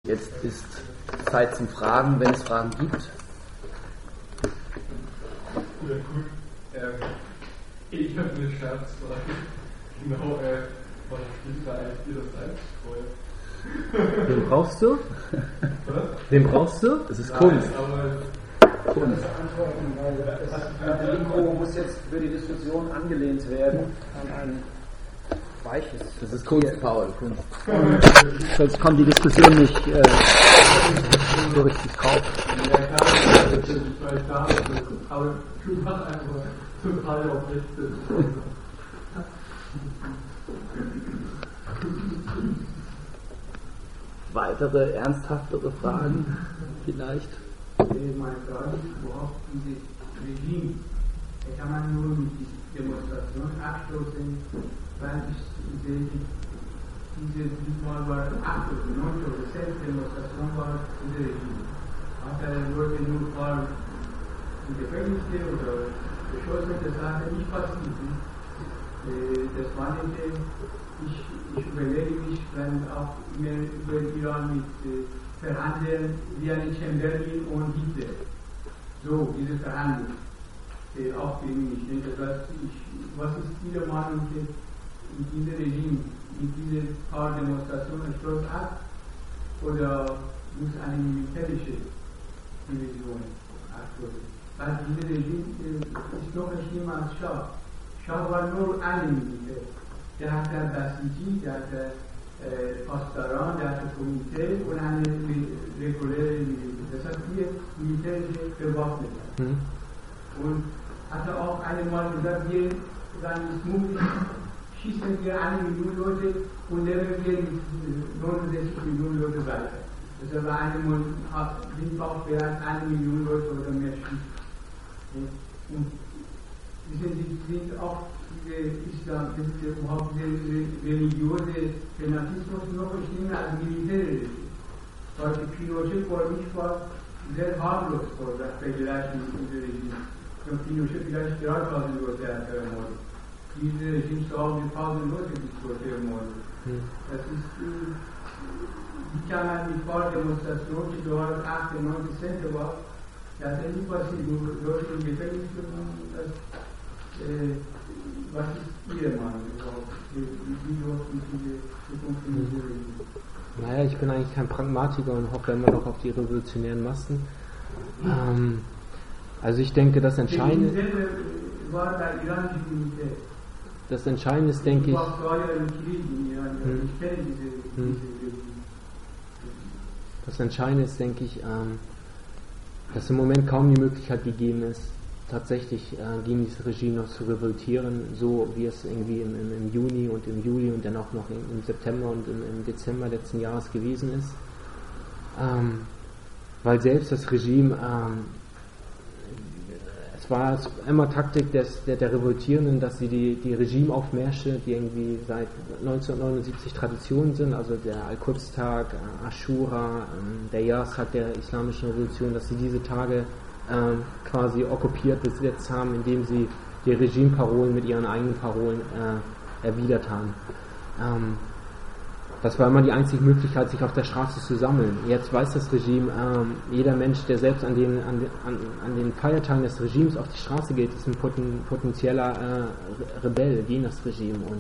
Jetzt ist Zeit zum Fragen, wenn es Fragen gibt. Ja, gut. Ich habe eine Scherzfrage. Genau, was spielt da eigentlich Ihr das Einstreue? Wen brauchst du? Was? Wen brauchst du? Das ist Kunst. Aber Kunst. Das Mikro muss jetzt für die Diskussion angelehnt werden an ein weiches. Das ist Kunst, Paul. Kunst. Sonst kommt die Diskussion nicht so richtig drauf. ja, klar, das ist vielleicht da, aber du machst einfach total auf Rechte. Weitere ernsthaftere Fragen vielleicht? Meine Frage ist überhaupt dieses Regime. Kann man nur mit dieser Demonstration abschließen, weil ich sehe, diesmal war 8 oder 9 oder 10 Demonstration war unser Regime. Aber wurde nur ein paar in Gefängnisse oder geschossen, das hat nicht passiert. Das war nicht, ich überlege mich, wenn auch immer über Iran mit verhandeln, wie ein Chamberlain und Hitler. So, diese Verhandlung. Auch gegen mich. Das heißt, was ist Ihre Meinung mit diesem Regime, mit diesen paar Demonstrationen Schluss ab? Oder muss eine militärische Division abschließen? Weil dieses Regime ist noch nicht schlimmer als Schah. Schah war nur ein Militär. Der hatte Basiji, der hatte Pasdaran, der hatte Komitee und eine reguläre Militär. Das heißt, vier militärische Bewaffnete. Und hatte auch einmal gesagt, wir dann ist möglich, schießen wir 1 Million Leute und leben wir mit 69 Millionen Leute weiter. Das war einmal, sind auch bereit, 1 Million Leute oder mehr schießen. Und sind auch diese Islam, überhaupt der religiöse Fanatismus noch schlimmer als militärische. Weil Pinochet vor mich war sehr harmlos vor das Vergleich mit diesem Regime. Und Pinochet vielleicht 3000 Leute hat ermordet. Diese Regime auch mit 1000 Leute ermordet. Das ist, wie kann man mit paar Demonstrationen, die dort 8, 9 Cent war, das ist nicht passiert, nur Leute im Gefängnis genommen. Was ist Ihre Meinung überhaupt? Wie läuft diese Zukunft in dieser Regime? Naja, ich bin eigentlich kein Pragmatiker und hoffe immer noch auf die revolutionären Massen. Also ich denke, das Entscheidende ist, denke ich, das Entscheidende ist, denke ich, dass im Moment kaum die Möglichkeit gegeben ist, tatsächlich gegen dieses Regime noch zu revoltieren, so wie es irgendwie im Juni und im Juli und dann auch noch im September und im Dezember letzten Jahres gewesen ist. Weil selbst das Regime, es war immer Taktik der Revoltierenden, dass sie die Regimeaufmärsche, die irgendwie seit 1979 Tradition sind, also der Al-Quds-Tag, Ashura, der Jahrestag der Islamischen Revolution, dass sie diese Tage quasi okkupiert besetzt haben, indem sie die Regimeparolen mit ihren eigenen Parolen erwidert haben. Das war immer die einzige Möglichkeit, sich auf der Straße zu sammeln. Jetzt weiß das Regime, jeder Mensch, der selbst an den Feiertagen des Regimes auf die Straße geht, ist ein potenzieller Rebell gegen das Regime. Und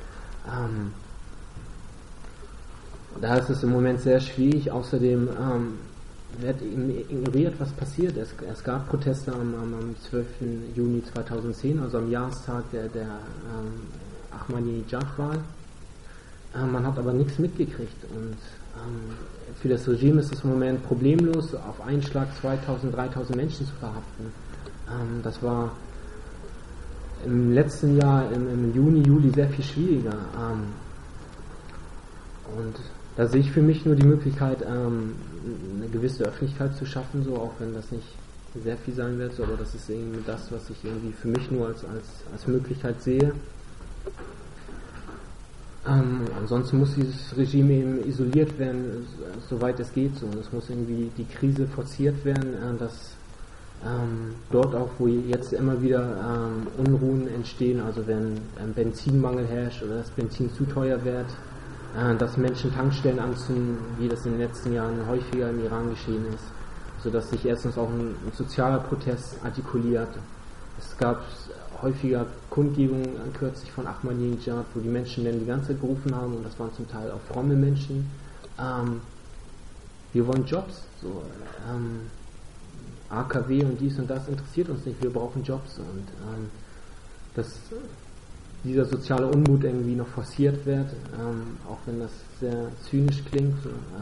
da ist es im Moment sehr schwierig. Außerdem wird ignoriert, was passiert. Es gab Proteste am 12. Juni 2010, also am Jahrestag der Ahmadinejad-Wahl. Man hat aber nichts mitgekriegt und für das Regime ist es im Moment problemlos, auf einen Schlag 2000, 3000 Menschen zu verhaften. Das war im letzten Jahr, im Juni, Juli sehr viel schwieriger. Und da sehe ich für mich nur die Möglichkeit, eine gewisse Öffentlichkeit zu schaffen, so, auch wenn das nicht sehr viel sein wird, so, aber das ist irgendwie das, was ich irgendwie für mich nur als Möglichkeit sehe. Ansonsten muss dieses Regime eben isoliert werden, soweit es geht. So. Es muss irgendwie die Krise forciert werden, dass dort auch, wo jetzt immer wieder Unruhen entstehen, also wenn Benzinmangel herrscht oder das Benzin zu teuer wird, dass Menschen Tankstellen anzünden, wie das in den letzten Jahren häufiger im Iran geschehen ist, sodass sich erstens auch ein sozialer Protest artikuliert. Es gab häufiger Kundgebungen kürzlich von Ahmadinejad, wo die Menschen dann die ganze Zeit gerufen haben, und das waren zum Teil auch fromme Menschen, wir wollen Jobs, so, AKW und dies und das interessiert uns nicht, wir brauchen Jobs, und dass dieser soziale Unmut irgendwie noch forciert wird, auch wenn das sehr zynisch klingt,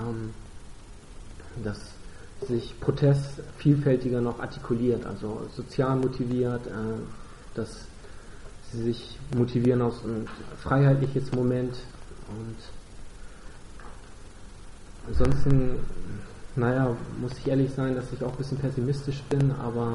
dass sich Protest vielfältiger noch artikuliert, also sozial motiviert, dass sie sich motivieren aus einem freiheitliches Moment, und ansonsten, muss ich ehrlich sein, dass ich auch ein bisschen pessimistisch bin, aber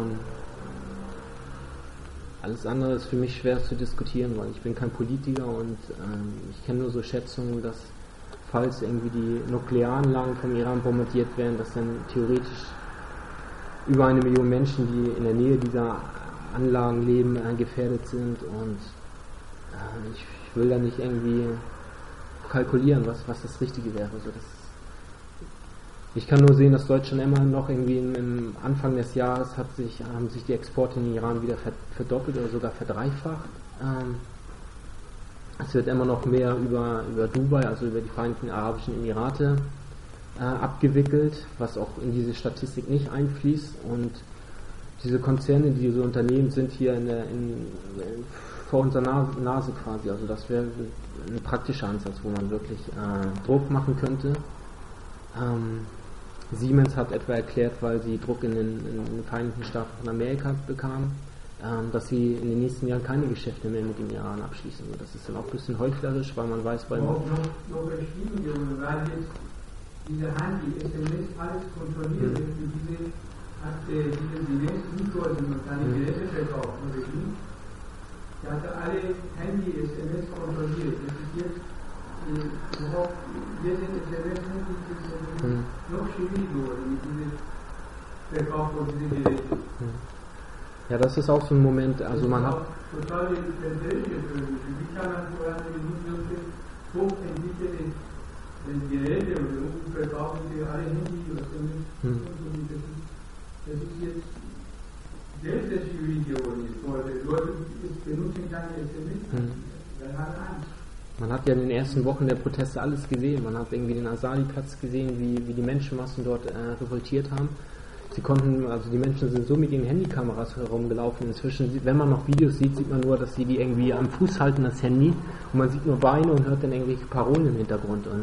alles andere ist für mich schwer zu diskutieren, weil ich bin kein Politiker, und ich kenne nur so Schätzungen, dass falls irgendwie die Nuklearanlagen vom Iran bombardiert werden, dass dann theoretisch über 1 Million Menschen, die in der Nähe dieser Anlagen leben, gefährdet sind, und ich will da nicht irgendwie kalkulieren, was das Richtige wäre. Also ich kann nur sehen, dass Deutschland immer noch irgendwie im Anfang des Jahres haben sich die Exporte in den Iran wieder verdoppelt oder sogar verdreifacht. Es wird immer noch mehr über Dubai, also über die Vereinigten Arabischen Emirate, abgewickelt, was auch in diese Statistik nicht einfließt. Und diese Konzerne, diese Unternehmen sind hier vor unserer Nase quasi. Also das wäre ein praktischer Ansatz, wo man wirklich Druck machen könnte. Siemens hat etwa erklärt, weil sie Druck in den Vereinigten Staaten von Amerika bekamen, dass sie in den nächsten Jahren keine Geschäfte mehr mit dem Iran abschließen. Das ist dann auch ein bisschen heuchlerisch, weil man weiß, noch beschrieben, weil jetzt diese Hand, die SMS alles kontrolliert wird, diese Siemens-Nikos und seine Geräte verkauft. Der hatte alle Handy-SMS kontrolliert. Das ist jetzt überhaupt, wir sind SMS noch schwieriger geworden mit diesem Verkauf von diesen Geräten. Ja, das ist auch so ein Moment, also man hat... Total interessant, wie kann man vor allem solche hochentwickelte Geräte und verkaufen sie alle Handy oder so. Das ist jetzt sehr, sehr schwierig geworden. Leute benutzen keine SMS, dann haben Angst. Man hat ja in den ersten Wochen der Proteste alles gesehen. Man hat irgendwie den Azadi-Platz gesehen, wie die Menschenmassen dort revoltiert haben. Die Menschen sind so mit ihren Handykameras herumgelaufen. Inzwischen, wenn man noch Videos sieht, sieht man nur, dass sie die irgendwie am Fuß halten, das Handy, und man sieht nur Beine und hört dann irgendwelche Parolen im Hintergrund. Und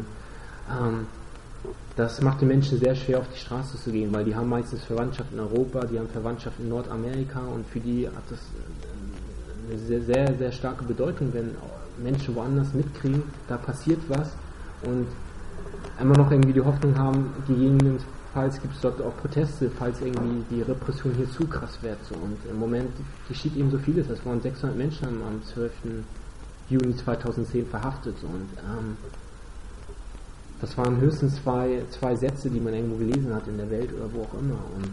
das macht den Menschen sehr schwer, auf die Straße zu gehen, weil die haben meistens Verwandtschaft in Europa, die haben Verwandtschaft in Nordamerika, und für die hat das eine sehr, sehr, sehr starke Bedeutung, wenn Menschen woanders mitkriegen, da passiert was, und immer noch irgendwie die Hoffnung haben, gegebenenfalls gibt es dort auch Proteste, falls irgendwie die Repression hier zu krass wird. So. Und im Moment geschieht eben so vieles. Es waren 600 Menschen am 12. Juni 2010 verhaftet. So. Und das waren höchstens zwei Sätze, die man irgendwo gelesen hat in der Welt oder wo auch immer. Und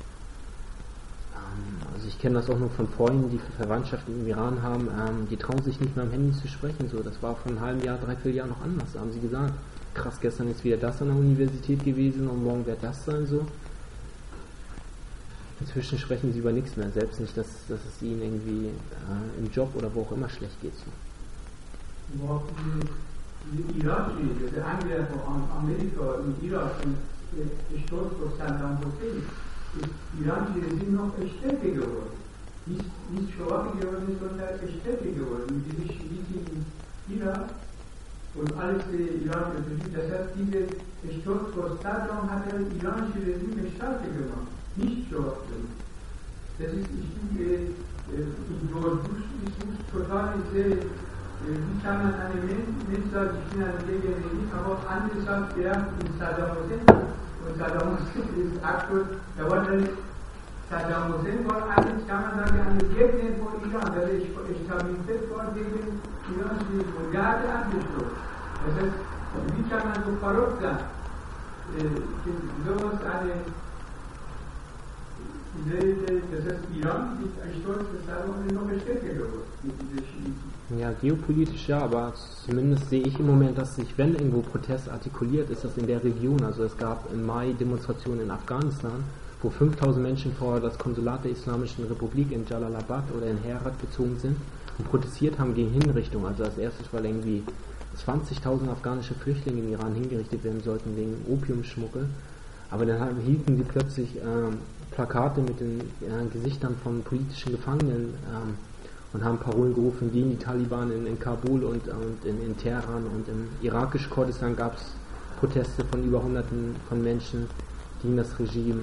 also ich kenne das auch nur von Freunden, die Verwandtschaften im Iran haben, die trauen sich nicht mehr am Handy zu sprechen. So, das war vor einem halben Jahr, 3-4 Jahren noch anders. Da haben sie gesagt, krass, gestern ist wieder das an der Universität gewesen und morgen wird das sein. So. Inzwischen sprechen sie über nichts mehr, selbst nicht, dass es ihnen irgendwie im Job oder wo auch immer schlecht geht. So. Überhaupt die Irak-Krise, der Angriff von Amerika in Irak und der Sturz von Saddam Hussein, die Iran-Krise sind noch stärker geworden. Nicht schwacher geworden, sondern stärker geworden. Mit diesem Schiiten in Irak und alles Iran unterstützt. Das heißt, dieser Sturz von Saddam hat das iranische Regime stärker gemacht, nicht schwacher. Das ist, ich denke, total sehr. Wie kann man einem Menschen sagen, ich bin ein Gegenwärtig, aber andere sagen, ja, in Saddam Hussein. Und Saddam Hussein ist aktuell, Saddam Hussein war eigentlich, kann man sagen, ein Gegner von Iran, der Stabilität war gegen Iran, und der hatte angeschlossen. Das heißt, wie kann man so verrückt sein? Sowas das heißt, Iran ist ein Sturz des Saddam noch stärker geworden mit dieser Schiiten. Ja, geopolitisch ja, aber zumindest sehe ich im Moment, dass sich, wenn irgendwo Protest artikuliert, ist das in der Region. Also es gab im Mai Demonstrationen in Afghanistan, wo 5000 Menschen vor das Konsulat der Islamischen Republik in Jalalabad oder in Herat gezogen sind und protestiert haben gegen Hinrichtung. Also als erstes, weil irgendwie 20.000 afghanische Flüchtlinge im Iran hingerichtet werden sollten wegen Opiumschmuggel. Aber dann hielten sie plötzlich Plakate mit den Gesichtern von politischen Gefangenen und haben Parolen gerufen gegen die Taliban in Kabul und in Teheran, und im irakischen Kurdistan gab es Proteste von über Hunderten von Menschen gegen das Regime.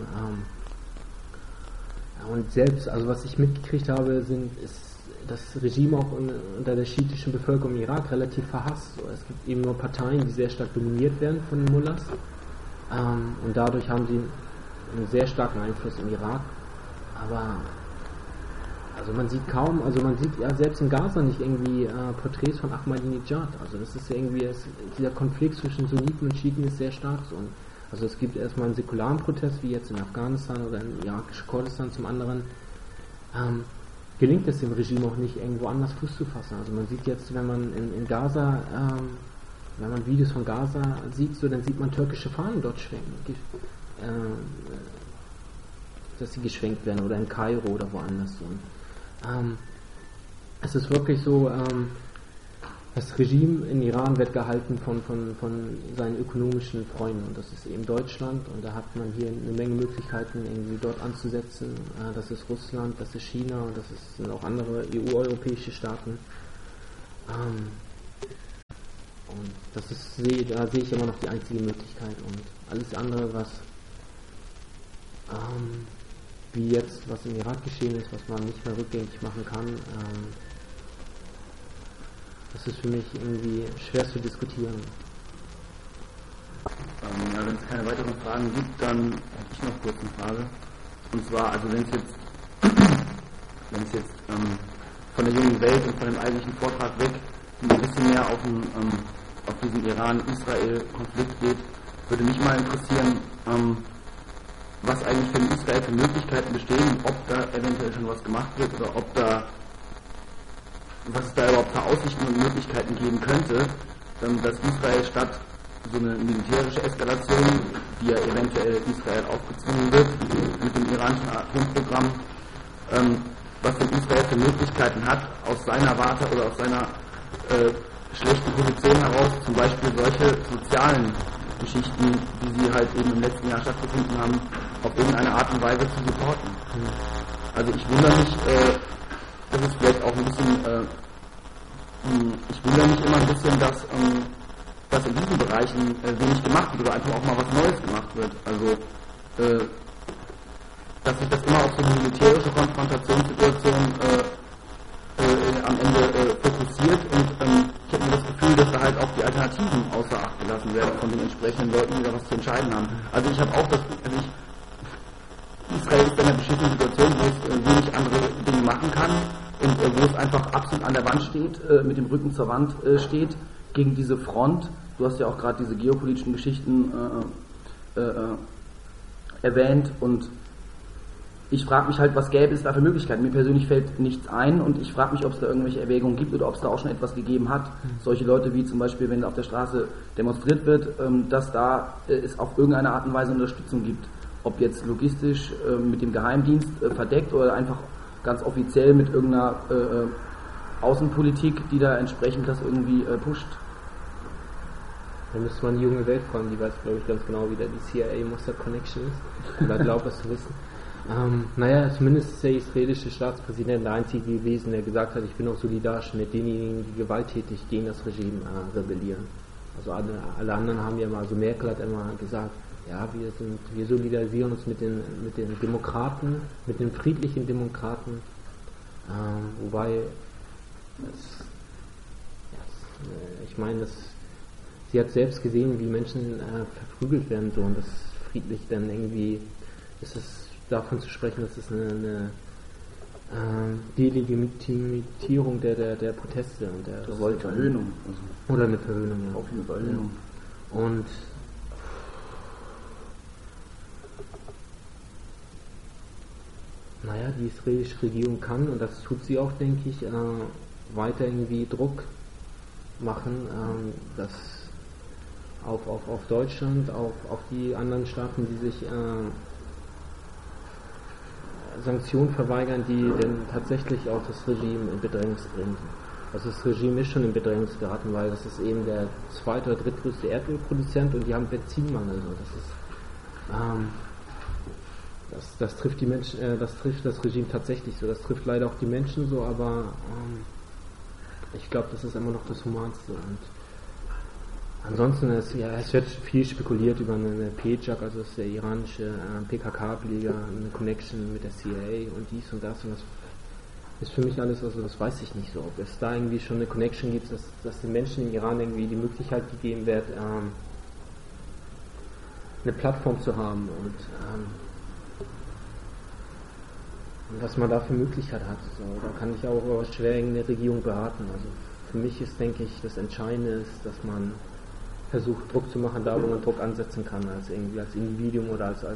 Und selbst, also was ich mitgekriegt habe, ist das Regime auch unter der schiitischen Bevölkerung im Irak relativ verhasst. Es gibt eben nur Parteien, die sehr stark dominiert werden von den Mullahs, und dadurch haben sie einen sehr starken Einfluss im Irak. Aber also man sieht kaum, also man sieht ja selbst in Gaza nicht irgendwie Porträts von Ahmadinejad. Also das ist ja irgendwie, dieser Konflikt zwischen Sunniten und Schiiten ist sehr stark. Und also es gibt erstmal einen säkularen Protest, wie jetzt in Afghanistan oder in irakischen Kurdistan. Zum anderen gelingt es dem Regime auch nicht, irgendwo anders Fuß zu fassen. Also man sieht jetzt, wenn man in Gaza, wenn man Videos von Gaza sieht, so, dann sieht man türkische Fahnen dort schwenken, dass sie geschwenkt werden, oder in Kairo oder woanders. Und, es ist wirklich so, das Regime in Iran wird gehalten von seinen ökonomischen Freunden, und das ist eben Deutschland, und da hat man hier eine Menge Möglichkeiten, irgendwie dort anzusetzen. Das ist Russland, das ist China, und das sind auch andere EU-europäische Staaten. Und da sehe ich immer noch die einzige Möglichkeit, und alles andere, was wie jetzt, was im Irak geschehen ist, was man nicht mehr rückgängig machen kann, das ist für mich irgendwie schwer zu diskutieren. Ja, wenn es keine weiteren Fragen gibt, dann hätte ich noch kurz eine Frage. Und zwar, also wenn es jetzt von der jungen Welt und von dem eigentlichen Vortrag weg ein bisschen mehr auf diesen Iran-Israel-Konflikt geht, würde mich mal interessieren, was eigentlich für Israel für Möglichkeiten bestehen, ob da eventuell schon was gemacht wird, oder was es da überhaupt für Aussichten und Möglichkeiten geben könnte, dass Israel statt so eine militärische Eskalation, die ja eventuell Israel aufgezwungen wird mit dem iranischen Atomprogramm, was denn Israel für Möglichkeiten hat, aus seiner Warte oder aus seiner schlechten Position heraus, zum Beispiel solche sozialen Geschichten, wie sie halt eben im letzten Jahr stattgefunden haben, auf irgendeine Art und Weise zu supporten. Also ich wundere mich, das ist vielleicht auch ein bisschen, ich wundere mich immer ein bisschen, dass in diesen Bereichen wenig gemacht wird oder einfach auch mal was Neues gemacht wird. Also, dass sich das immer auf so eine militärische Konfrontationssituation am Ende fokussiert, und ich habe mir das Gefühl, dass da halt auch die Alternativen außer Acht gelassen werden von den entsprechenden Leuten, die da was zu entscheiden haben. Also ich habe auch das, Israel ist in einer beschissenen Situation, wo es wenig andere Dinge machen kann und wo es einfach absolut an der Wand steht, mit dem Rücken zur Wand steht, gegen diese Front. Du hast ja auch gerade diese geopolitischen Geschichten erwähnt, und ich frage mich halt, was gäbe es da für Möglichkeiten? Mir persönlich fällt nichts ein, und ich frage mich, ob es da irgendwelche Erwägungen gibt oder ob es da auch schon etwas gegeben hat. Solche Leute wie zum Beispiel, wenn auf der Straße demonstriert wird, dass da es auf irgendeine Art und Weise Unterstützung gibt. Ob jetzt logistisch mit dem Geheimdienst verdeckt oder einfach ganz offiziell mit irgendeiner Außenpolitik, die da entsprechend das irgendwie pusht. Da müsste man die junge Welt fragen, die weiß, glaube ich, ganz genau, wie da die CIA-Mossad-Connection ist. Oder glaubt, das zu wissen. Naja, zumindest ist der israelische Staatspräsident der einzige gewesen, der gesagt hat, ich bin auch solidarisch mit denjenigen, die gewalttätig gegen das Regime rebellieren. Also alle anderen haben ja mal, also Merkel hat immer gesagt, ja, wir solidarisieren uns mit den Demokraten, mit den friedlichen Demokraten, wobei ich meine, sie hat selbst gesehen, wie Menschen verprügelt werden, so, und das friedlich dann irgendwie ist es davon zu sprechen, dass es eine Delegitimierung der Proteste und der Revolte. Verhöhnung. Also oder eine Verhöhnung, ja. Auf eine Verhöhnung. Ja. Und Naja, die israelische Regierung kann, und das tut sie auch, denke ich, weiter irgendwie Druck machen, dass auf Deutschland, auf die anderen Staaten, die sich Sanktionen verweigern, die denn tatsächlich auch das Regime in Bedrängnis bringen. Also das Regime ist schon in Bedrängnis geraten, weil das ist eben der zweite oder drittgrößte Erdölproduzent und die haben Benzinmangel. Das trifft die Menschen, das trifft das Regime tatsächlich so. Das trifft leider auch die Menschen so, aber ich glaube, das ist immer noch das Humanste. Und ansonsten es wird viel spekuliert über eine PJAK, also das ist der iranische PKK-Ableger, eine Connection mit der CIA und dies und das. Und das ist für mich alles, also das weiß ich nicht so, ob es da irgendwie schon eine Connection gibt, dass den Menschen im Iran irgendwie die Möglichkeit gegeben wird, eine Plattform zu haben und was man da für Möglichkeit hat. So, da kann ich auch schwer irgendeine Regierung beraten. Also für mich ist, denke ich, das Entscheidende ist, dass man versucht, Druck zu machen, da wo man Druck ansetzen kann, als irgendwie als Individuum oder als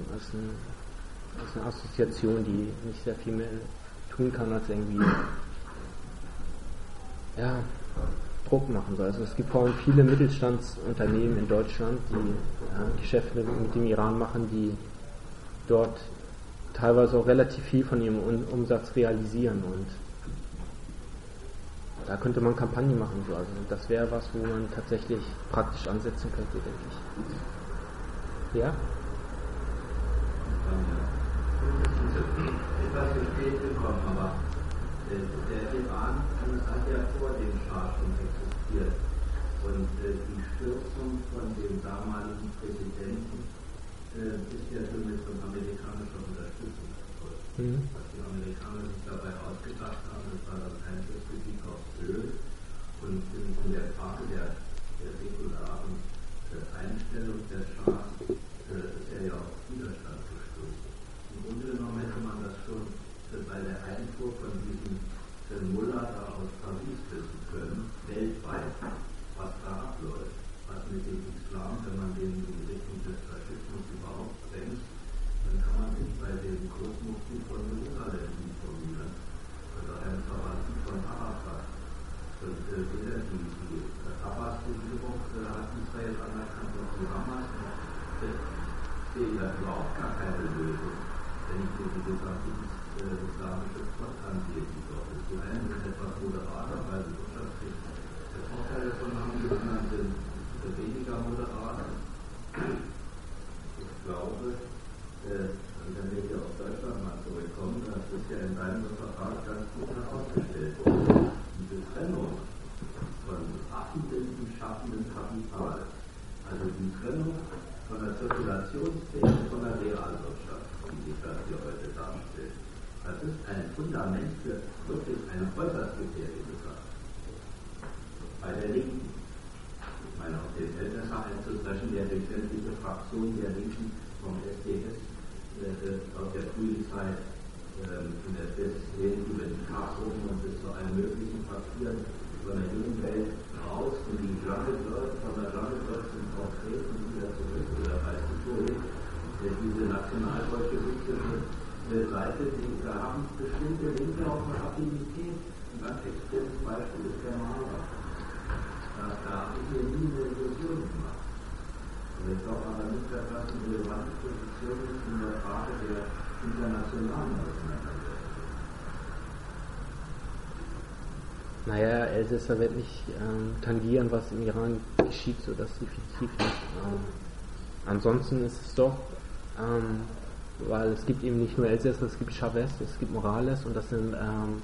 eine Assoziation, die nicht sehr viel mehr tun kann, als irgendwie Druck machen soll. Also es gibt vor allem viele Mittelstandsunternehmen in Deutschland, die Geschäfte mit dem Iran machen, die dort teilweise auch relativ viel von ihrem Umsatz realisieren und da könnte man Kampagnen machen. So. Also das wäre was, wo man tatsächlich praktisch ansetzen könnte, denke ich. Ja? Etwas zu spät gekommen, aber der Iran hat ja vor dem Schah schon existiert und die Stürzung von dem damaligen Präsidenten ist ja schon mit von amerikanischer Unterstützung erfolgt. Was die Amerikaner sich dabei ausgedacht haben, das war das Einflusskritik auf Öl und in der Frage der säkularen Einstellung des Schahs ist er ja auf Widerstand gestoßen. Im Grunde genommen hätte man das schon bei der Einfuhr von diesem Mullah da aus Paris wissen können, weltweit, was da abläuft, was mit dem Islam, wenn man den in Richtung des Faschismus überhaupt drängt, dann kann man sich bei dem Großmufti von Jerusalem informieren, also einem Verwandten von Arafat. Und weder die Abbas-Regierung hat Israel anerkannt, noch die Hamas, noch sehen da überhaupt gar keine Lösung, wenn ich mir die gesamte islamische Front angehe, die dort ist. Die einen sind etwas moderater, weil sie wirtschaftlich Vorteile davon haben, die anderen sind weniger moderat. Ich glaube, wenn wir hier auf Deutschland mal zurückkommen, das ist ja in deinem Referat ganz gut herausgestellt worden. Diese Trennung von affenden, schaffenden Kapital, also die Trennung von der Zirkulationsfähigkeit von der Realwirtschaft, die sich das hier heute darstellt. Das ist ein Fundament für wirklich eine äußerst gefährliche Sache. Bei der Linken, ich meine, auf den Elsässer einzubrechen, der durch sämtliche Fraktionen der Linken vom SDS aus der frühen Zeit in der Westfalen über die Karlsruhen und bis zu allen möglichen Papieren von der jungen Welt raus und die Jungle World, von der Jungle World zum Konkret und wieder zurück oder weißt du wohin, diese nationalbolschewistische Seite, die haben bestimmte Linke auch eine Affinität. Ein ganz extremes Beispiel ist der Maler. Da habe ich mir nie eine Illusion gemacht. Und ich glaube aber nicht, dass das eine relevante Position ist in der Frage der internationalen Auseinandersetzung. Naja, Elsässer wird nicht tangieren, was im Iran geschieht, so das definitiv nicht. Ansonsten ist es doch, weil es gibt eben nicht nur Elsässer, es gibt Chavez, es gibt Morales und das sind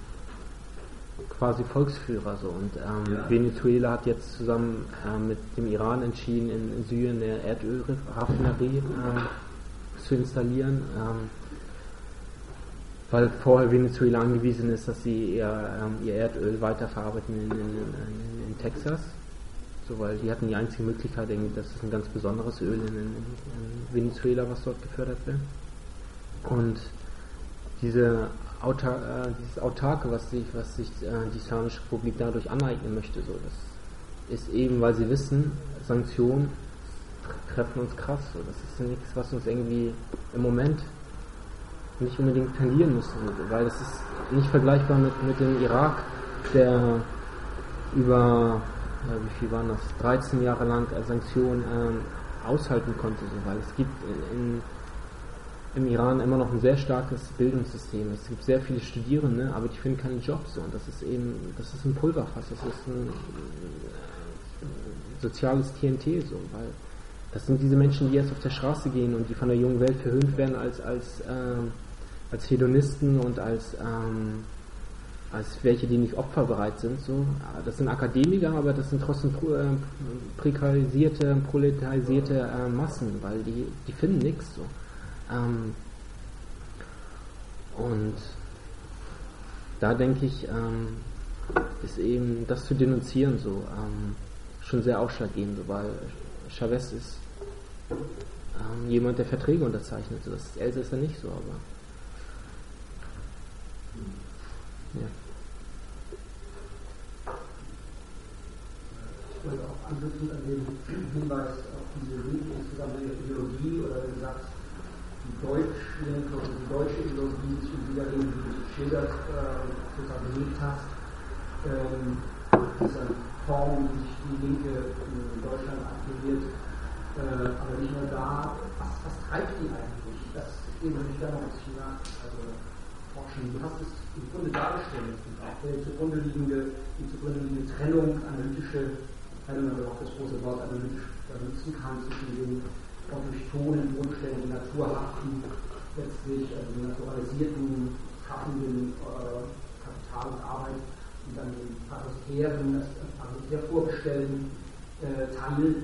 quasi Volksführer so. Und Venezuela hat jetzt zusammen mit dem Iran entschieden, in Syrien eine Erdölraffinerie zu installieren, weil vorher Venezuela angewiesen ist, dass sie ihr Erdöl weiterverarbeiten in Texas. So, weil die hatten die einzige Möglichkeit, das ist ein ganz besonderes Öl in Venezuela, was dort gefördert wird. Und dieses Autarke, was sich die Islamische Republik dadurch aneignen möchte, so, das ist eben, weil sie wissen, Sanktionen treffen uns krass. So. Das ist nichts, was uns irgendwie im Moment nicht unbedingt tangieren müssen, weil es ist nicht vergleichbar mit dem Irak, der über, wie viel waren das, 13 Jahre lang Sanktionen aushalten konnte, so, weil es gibt im Iran immer noch ein sehr starkes Bildungssystem. Es gibt sehr viele Studierende, aber die finden keinen Job, so, und das ist ein Pulverfass, das ist ein soziales TNT, so, weil das sind diese Menschen, die jetzt auf der Straße gehen und die von der jungen Welt verhöhnt werden als Hedonisten und als welche, die nicht opferbereit sind. So. Das sind Akademiker, aber das sind trotzdem prekarisierte, proletarisierte Massen, weil die finden nichts. So. Und da denke ich, ist eben das zu denunzieren so schon sehr ausschlaggebend, weil Chavez ist jemand, der Verträge unterzeichnet. So. Das ist Elsässer nicht so, aber ja. Ich wollte auch anknüpfen an den Hinweis auf diese Linke, insgesamt in der Ideologie, oder wenn du sagst, die Deutschlinke und die deutsche Ideologie sich in dieser Linke, wie du sie schildert, sozusagen belegt hast, diese Form, die sich die Linke in Deutschland aktiviert, aber nicht nur da, was treibt die eigentlich? Das würde ich da noch ein bisschen forschen. Du hast es im Grunde dargestellt, auch die zugrunde liegende Trennung, analytische Trennung, aber auch das große Wort analytisch benutzen kann, zwischen den autochthonen Grundständen, den naturhaften, letztlich den naturalisierten, schaffenden Kapital und Arbeit und dann den parasitären, parasitär vorgestellten Teil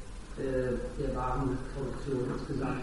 der Warenproduktion insgesamt,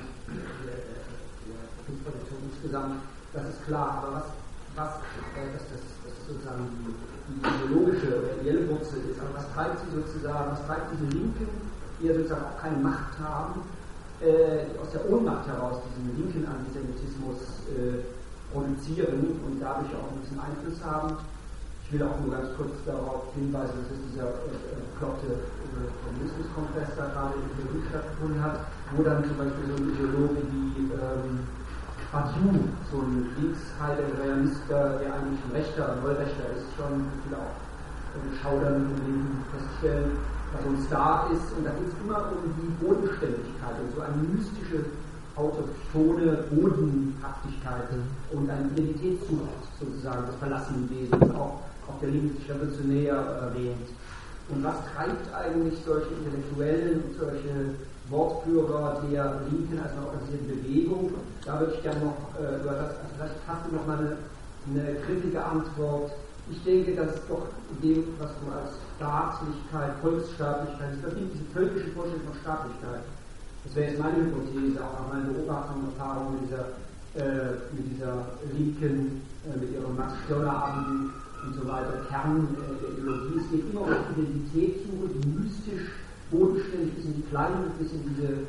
der Produktion insgesamt. Das ist klar, aber das sozusagen die ideologische oder ideelle Wurzel ist, aber was treibt sie sozusagen, was treibt diese Linken, die ja sozusagen auch keine Macht haben, aus der Ohnmacht heraus diesen linken Antisemitismus produzieren und dadurch auch ein bisschen Einfluss haben. Ich will auch nur ganz kurz darauf hinweisen, dass dieser bekloppte Kommunismuskongress da gerade in Berlin stattgefunden hat, wo dann zum Beispiel so ein Ideologe wie Badiou, so ein Linksheidegger, der eigentlich ein Neurechter ist, schon viele auch Schaudern im Leben feststellen, was so ein Star ist. Und da geht es immer um die Bodenständigkeit und so eine mystische, autochtone Bodenhaftigkeit und eine Identitätssucht sozusagen des verlassenen Wesens, auch der linke Revolutionär erwähnt. Und was treibt eigentlich solche Intellektuellen und solche Wortführer der Linken als eine organisierte Bewegung? Da würde ich gerne noch, vielleicht hast du noch mal eine kritische Antwort. Ich denke, dass doch dem, was du als Staatlichkeit, Volksstaatlichkeit, es gibt diese völkische Vorstellung von Staatlichkeit. Das wäre jetzt meine Hypothese, auch nach meiner Beobachtung und Erfahrung mit dieser Linken, mit ihren Max-Stirner-Abenden und so weiter, Kern der Ideologie. Es geht immer um Identitätssuche, die mystisch, bodenständig bis in die Kleinen, bis in diese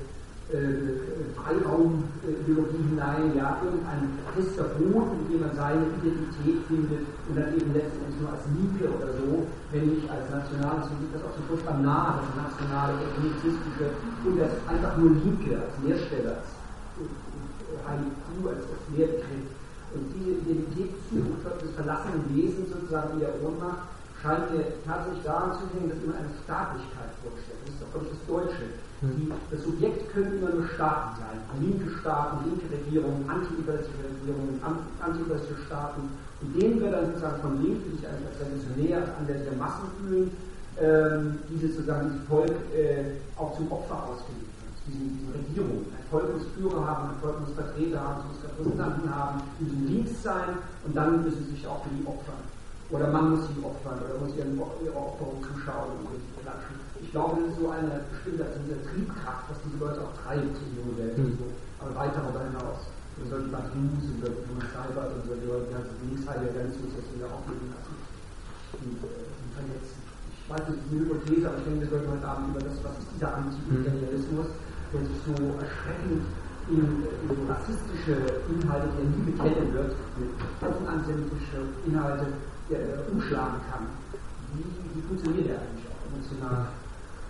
Freiraum-Ideologie hinein, ja, irgendein fester Boden, in dem man seine Identität findet und dann eben letztendlich nur als Linke oder so, wenn nicht als Nationales, und das auch so furchtbar nah, das Nationale, das Kommunistische und das einfach nur Linke als Leerstelle, als heilige Kuh, als Lehrbegriff. Und diese Identitätssuche des verlassenen Wesens sozusagen in der Ohnmacht scheint mir tatsächlich daran zu hängen, dass immer eine Staatlichkeit vorgestellt ist. Das ist doch, glaube ich, das Deutsche. Das Subjekt können immer nur Staaten sein. Linke Staaten, linke Regierungen, anti-imperialistische Regierungen, anti-imperialistische Staaten. Und denen wird dann sozusagen von links, die sich eigentlich als Revolutionär an der Massen fühlen, dieses Volk auch zum Opfer ausgelegt wird. Diese Regierung. Ein Volk muss Führer haben, ein Volk muss Vertreter haben, es muss Repräsentanten haben, müssen links sein und dann müssen sie sich auch für die opfern. Oder man muss sie opfern oder muss ihre Opferung zuschauen und klatschen. Ich glaube, das ist so eine bestimmte Triebkraft, was diese Leute auch treibt in die junge Welt. Aber weiter darüber hinaus. Wir sollen die Badus und die Cyber und so die ganze Linksheider-Grenzen muss das wieder auflegen lassen und vernetzen. Ich weiß nicht, das ist eine Hypothese, aber ich denke, wir sollten heute Abend über das, was ist dieser Anti-Imperialismus, der sich so erschreckend in rassistische Inhalte, die er nie bekennen wird, mit antisemitische Inhalte umschlagen kann. Wie funktioniert der eigentlich auch emotional?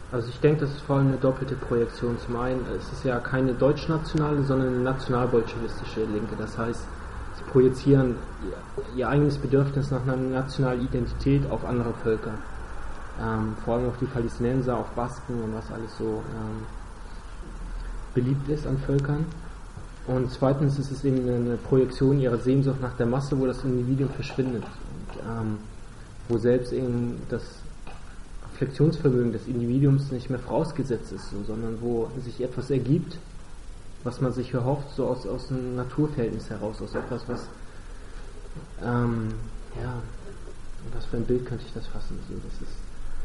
Also ich denke, das ist vor allem eine doppelte Projektion. Zum einen, es ist ja keine deutschnationale, sondern eine nationalbolschewistische Linke. Das heißt, sie projizieren ihr eigenes Bedürfnis nach einer nationalen Identität auf andere Völker. Vor allem auf die Palästinenser, auf Basken und was alles so beliebt ist an Völkern. Und zweitens ist es eben eine Projektion ihrer Sehnsucht nach der Masse, wo das Individuum verschwindet. Und, wo selbst eben das Reflexionsvermögen des Individuums nicht mehr vorausgesetzt ist, sondern wo sich etwas ergibt, was man sich erhofft, so aus einem Naturverhältnis heraus, aus etwas, was was für ein Bild könnte ich das fassen? So, das ist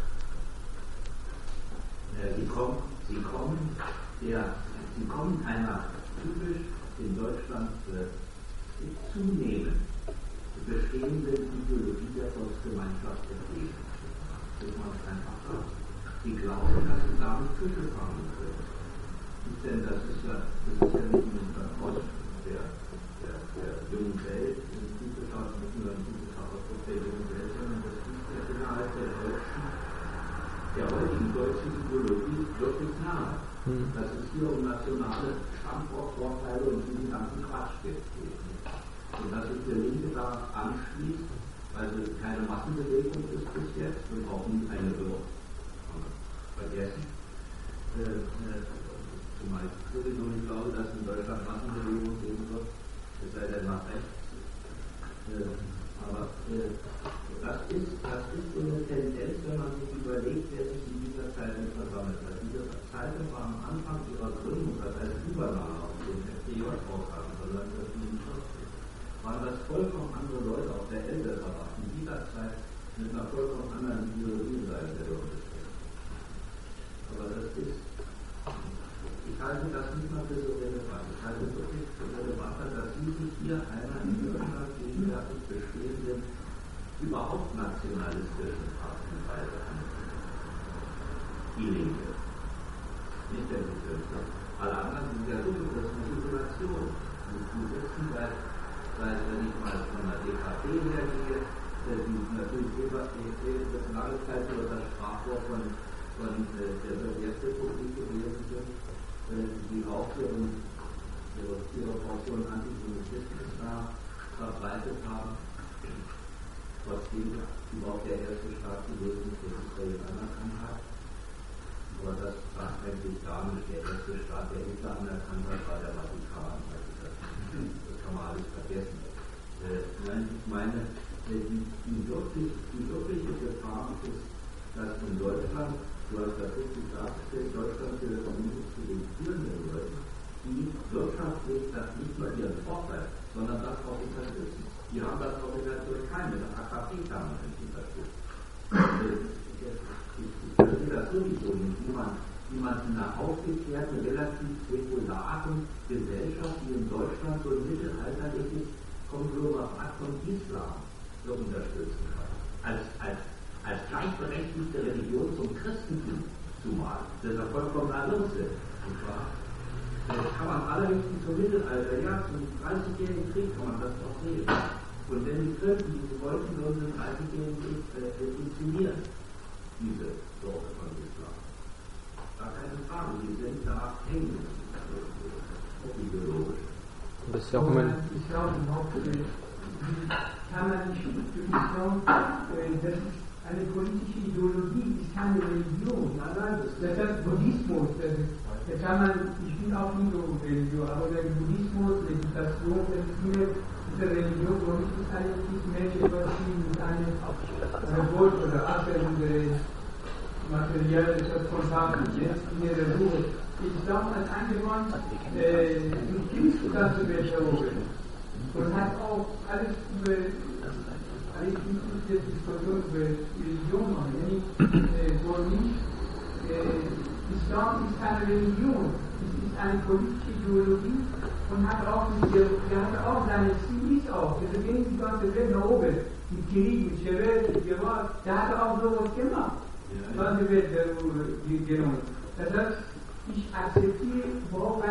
Sie kommen einer typisch in Deutschland zunehmend bestehenden Ideologie der Volksgemeinschaft entgegen. Das muss man einfach sagen. Sie glauben, dass sie damit Fische fangen können. Denn das ist ja nicht aus der jungen Welt, ein typischer Ausdruck der jungen Welt, sondern das ist ja innerhalb der heutigen deutschen Ideologie wirklich nahe. Dass es hier um nationale Standortvorteile und diesen ganzen Quatsch geht. Und dass sich der Linke da anschließt, also keine Massenbewegung ist bis jetzt und auch nie eine wird. Vergessen. Zumal ich sowieso nicht glaube, dass in Deutschland Massenbewegung geben wird, es sei denn nach rechts. Aber das ist so eine Tendenz, wenn man sich überlegt, wer sich in dieser Zeit versammelt hat. Diese Zeiten waren am Anfang ihrer Gründung, das heißt Übernahme auf den FDJ-Ausgaben, sondern waren das vollkommen andere Leute auf der Elsässer in dieser Zeit mit einer vollkommen anderen Ideologie sein der Bundeswehr. Aber das ist, ich halte das nicht mal für so relevant. Ich halte es wirklich für relevanter, dass Sie sich hier einer in Deutschland gegenwärtig bestehenden, überhaupt nationalistischen Artenweise anbieten. Die Linke. Nicht der Linke. Alle anderen sind ja so, das ist eine Isolation. Die sitzen seit, wenn ich mal von der DKP hergehe, die natürlich das lange Zeit über das Sprachrohr von der Sowjetrepublik gewesen sind, die auch ihre Portion Antisemitismus da verbreitet haben, trotzdem überhaupt der erste Staat gewesen ist, der Israel anerkannt hat. Aber das sagt eigentlich gar nicht. Der erste Staat, der Hitler anerkannt hat, war der Vatikan. Das kann man alles vergessen. Nein, ich meine, die wirkliche Gefahr ist, dass in Deutschland, du hast das richtig dargestellt, Deutschland gehört zumindest zu den führenden Leuten, die wirtschaftlich das nicht nur ihren Vorteil, sondern das auch unterstützen. Die haben das auch in der Türkei mit der AKP-Kammern unterstützt. Ich verstehe das sowieso nicht, wie man in einer aufgeklärten, relativ säkularen Gesellschaft wie in Deutschland so ein mittelalterliches Konglomerat von Islam so unterstützen kann. Als gleichberechtigte Religion zum Christentum zumal. Das ist ja vollkommen Irrsinn. Das kann man allerdings zum Mittelalter, ja, zum 30-jährigen Krieg kann man das doch sehen. Und wenn die Christen diese wollten, würden den 30-jährigen Krieg inszenieren, diese Sorte von Islam. Gar keine Frage, die sind da hängen, ideologisch. Das ist ja auch immer ich glaube überhaupt, kann man nicht Islam, das ist eine politische Ideologie, ist keine Religion. Das ist Buddhismus, das kann man, ich bin auch nicht so Religion, aber der Buddhismus, Meditation, das ist mir, diese Religion, für mich ist eigentlich Menschen verschieden mit einem Verbot oder Abstellung der materiellen Kontakte. Jetzt in der Ruhe. Ich glaube, als angewandt, du kennst die ganze Welt erhoben und hat auch alles über Diskussion über Religion machen. Für mich, Islam ist keine Religion, es ist eine politische Ideologie und hat auch seine Ziele auch. Also wenn die ganze Welt nach oben, mit Krieg, mit Gewalt, mit Gewalt, der hat auch sowas gemacht. Die ganze Welt genommen. Das heißt, ich akzeptiere überhaupt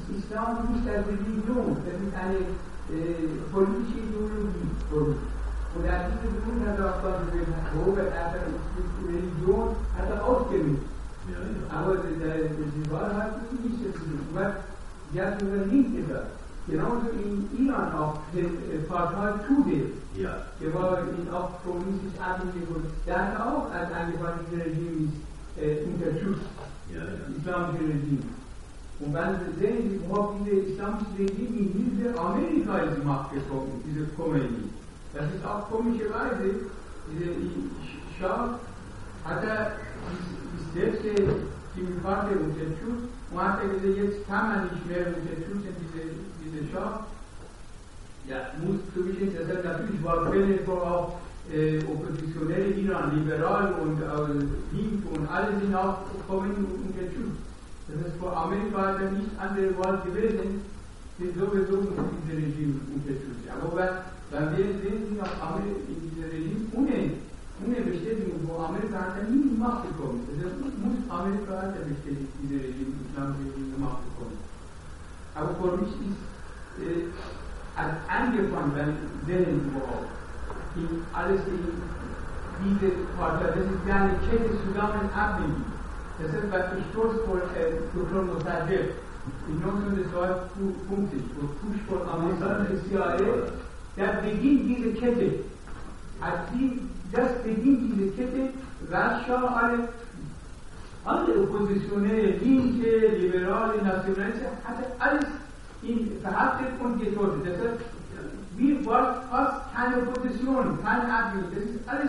Islam nicht als Religion, das ist eine politische Ideologie. Und er hat diese Gründe hat er auch dann gesehen, Robert hat er die Religion hat er ausgenutzt. Ja. Aber die Wahl hat nicht das gemacht. Sie hat sogar nicht gesagt. Genauso in Iran auch, der Partei Tudeh. Ja. Der war auch kommunistisch abhängig und der hat auch als angefangen, dieses Regime unterstützt. Ja. Das islamische Regime. Und wenn Sie sehen, wie überhaupt diese islamische Regime in Hilfe Amerika in die Macht gekommen, diese Khomeini. Das ist auch komischerweise, diese Schah hat er die selbst Demokratie unterstützt und hat er gesagt, jetzt kann man nicht mehr unterstützen, diese Schah. Ja, muss zumindest, das heißt, natürlich war Fälle vor auch oppositionelle Iran, liberal und links und alle sind auch Khomeini unterstützt. Das ist vor Amerika dann nicht andere Wahl gewesen, die sowieso diese Regime unterstützt. Aber dann sehen Sie noch in diesem Regime ohne Bestätigung, wo Amerika hat dann nie in die Macht gekommen. Das muss Amerika hat ja bestätigt, diese Regime, islamische Regime in die Macht gekommen. Aber für mich ist als angefangen, wenn sehen überhaupt, in alles in diese Partei, das ist ja eine Kette zusammen abhängig. Das ist bei Sturz von Dr. Mossadegh in 1952, wo Push von amerikanische CIA, der beginnt diese Kette. Das beginnt diese Kette, Rascha, alle Oppositionelle, Linke, Liberale, Nationalisten, hatte alles verhaftet und getötet. Das heißt, wir waren fast keine Opposition, keine Abwehr. Das ist alles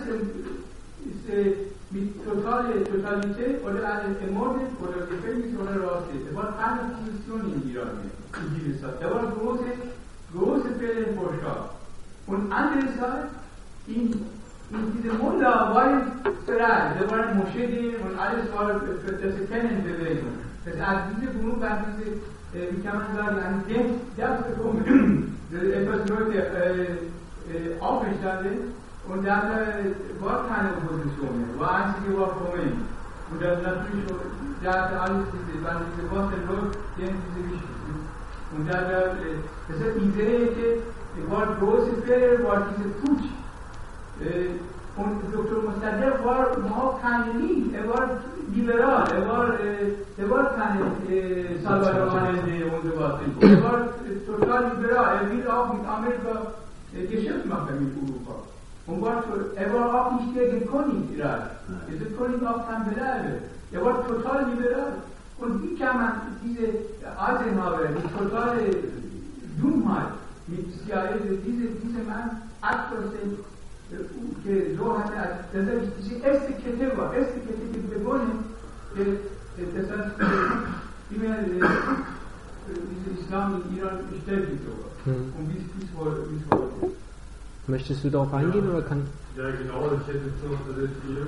mit Totalität oder ermordet oder Gefängnis oder rausgeht. Es war keine Opposition in Iran mehr, in dieser Zeit. Da waren große Fälle im Vorschlag. Und andererseits, in diesem Mullah waren frei, da waren Moscheen und alles war für das Erkennenbewegung. Das heißt, diese Gruppe hat diese, wie kann man sagen, ein Denkst bekommen, etwas Leute aufgestanden. Und dann war keine Opposition mehr, war einzige war Khomeini. Und dann natürlich, da hatte alles diese großen Leute, kennen diese Geschichte. Und dann, das heißt, in dieser Ecke, war große Fälle, war diese Putsch. Und Dr. Mossadegh war überhaupt keine Linke, er war liberal, er war keine Salvador Allende und so was. Er war total liberal, er will auch mit Amerika Geschäft machen mit Europa. Und er war auch nicht gegen König Iran. Dieser König auch kein Belager. Er war total liberal. Und wie kann man diese Eisenhower, die totale Dummheit mit CIA, dieser Mann 8% so hat er, das heißt, diese erste Kette die begonnen, das heißt, immer dieser Islam in Iran stärkt sogar. Und bis heute. Möchtest du darauf eingehen oder kann? Ja, genau, ich hätte jetzt noch eine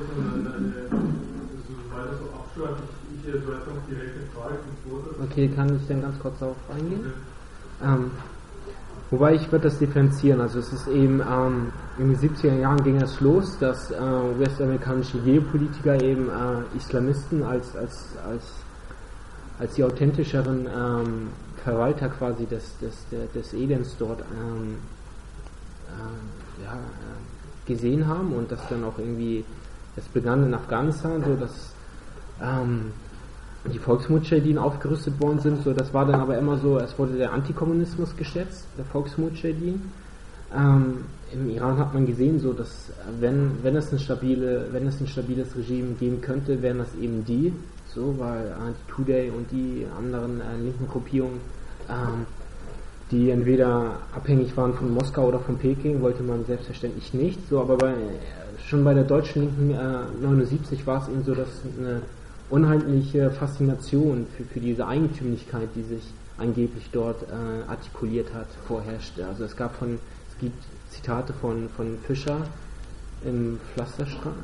weiter so abschreiben. Ich hätte jetzt noch direkt eine Frage zum Vortrag. Okay, kann ich dann ganz kurz darauf eingehen? Okay. Wobei ich würde das differenzieren. Also es ist eben in den 70er Jahren ging es los, dass westamerikanische Geopolitiker eben Islamisten als die authentischeren Verwalter quasi des Elends dort gesehen haben und das dann auch irgendwie, es begann in Afghanistan, so dass die Volksmudschahidin aufgerüstet worden sind, so das war dann aber immer so, es wurde der Antikommunismus geschätzt, der Volksmudschahidin. Im Iran hat man gesehen, so dass wenn es ein stabiles Regime geben könnte, wären das eben die, so, weil die Tudeh und die anderen linken Gruppierungen, die entweder abhängig waren von Moskau oder von Peking, wollte man selbstverständlich nicht. So, aber schon bei der deutschen Linken 79 war es eben so, dass eine unheimliche Faszination für diese Eigentümlichkeit, die sich angeblich dort artikuliert hat, vorherrschte. Also es gibt Zitate von Fischer im Pflasterstein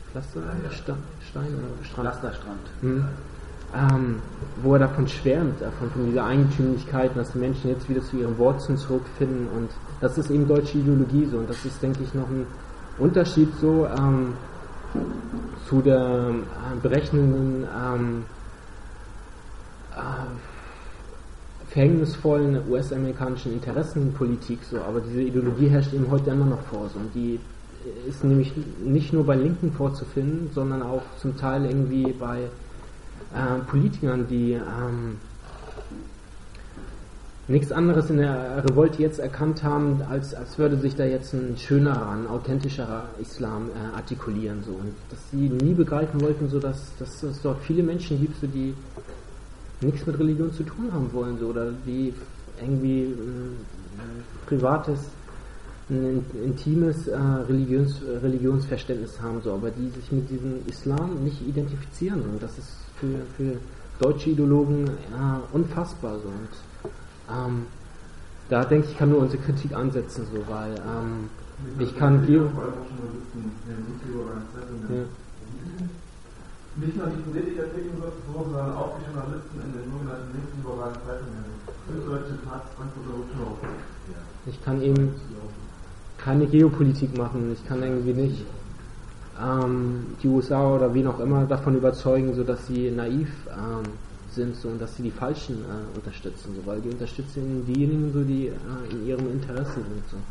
oder Pflasterstrand. Wo er davon schwärmt, von dieser Eigentümlichkeit, dass die Menschen jetzt wieder zu ihren Wurzeln zurückfinden, und das ist eben deutsche Ideologie so, und das ist, denke ich, noch ein Unterschied so zu der berechnenden verhängnisvollen US-amerikanischen Interessenpolitik so, aber diese Ideologie herrscht eben heute immer noch vor so, und die ist nämlich nicht nur bei Linken vorzufinden, sondern auch zum Teil irgendwie bei Politikern, die nichts anderes in der Revolte jetzt erkannt haben, als würde sich da jetzt ein schönerer, ein authentischerer Islam artikulieren so, und dass sie nie begreifen wollten, so dass es dort viele Menschen gibt, so, die nichts mit Religion zu tun haben wollen so, oder die irgendwie privates, ein intimes Religionsverständnis haben so, aber die sich mit diesem Islam nicht identifizieren, und das ist für deutsche Ideologen unfassbar so, und da denke ich, kann nur unsere Kritik ansetzen so, weil ich kann nicht nur die Politiker kriegen so, sondern auch die Journalisten in den sogenannten linksliberalen Zeitungen. Süddeutsche Taz, Frankfurter Rundschau. Ich kann eben keine Geopolitik machen, ich kann irgendwie nicht die USA oder wen auch immer davon überzeugen, so dass sie naiv sind so, und dass sie die Falschen unterstützen, so, weil die unterstützen diejenigen, so, die in ihrem Interesse sind. So.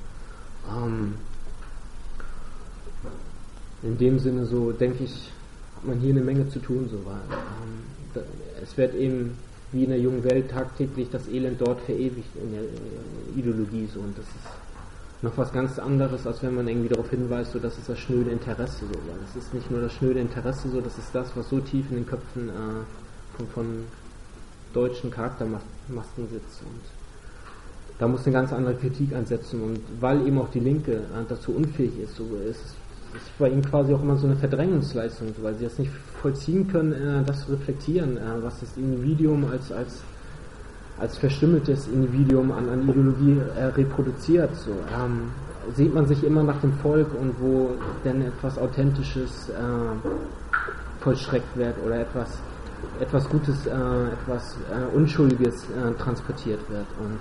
In dem Sinne so, denke ich, hat man hier eine Menge zu tun, so, weil es wird eben wie in der jungen Welt tagtäglich das Elend dort verewigt in der Ideologie, so, und das ist noch was ganz anderes, als wenn man irgendwie darauf hinweist, so, das ist das schnöde Interesse, so, weil das ist nicht nur das schnöde Interesse, so, das ist das, was so tief in den Köpfen von deutschen Charaktermasken sitzt, und da muss eine ganz andere Kritik ansetzen, und weil eben auch die Linke dazu unfähig ist, so ist bei ihnen quasi auch immer so eine Verdrängungsleistung, weil sie das nicht vollziehen können, das zu reflektieren, was das Individuum als verstümmeltes Individuum an Ideologie reproduziert. So. Sieht man sich immer nach dem Volk, und wo denn etwas Authentisches vollstreckt wird oder etwas Gutes, etwas Unschuldiges transportiert wird. Und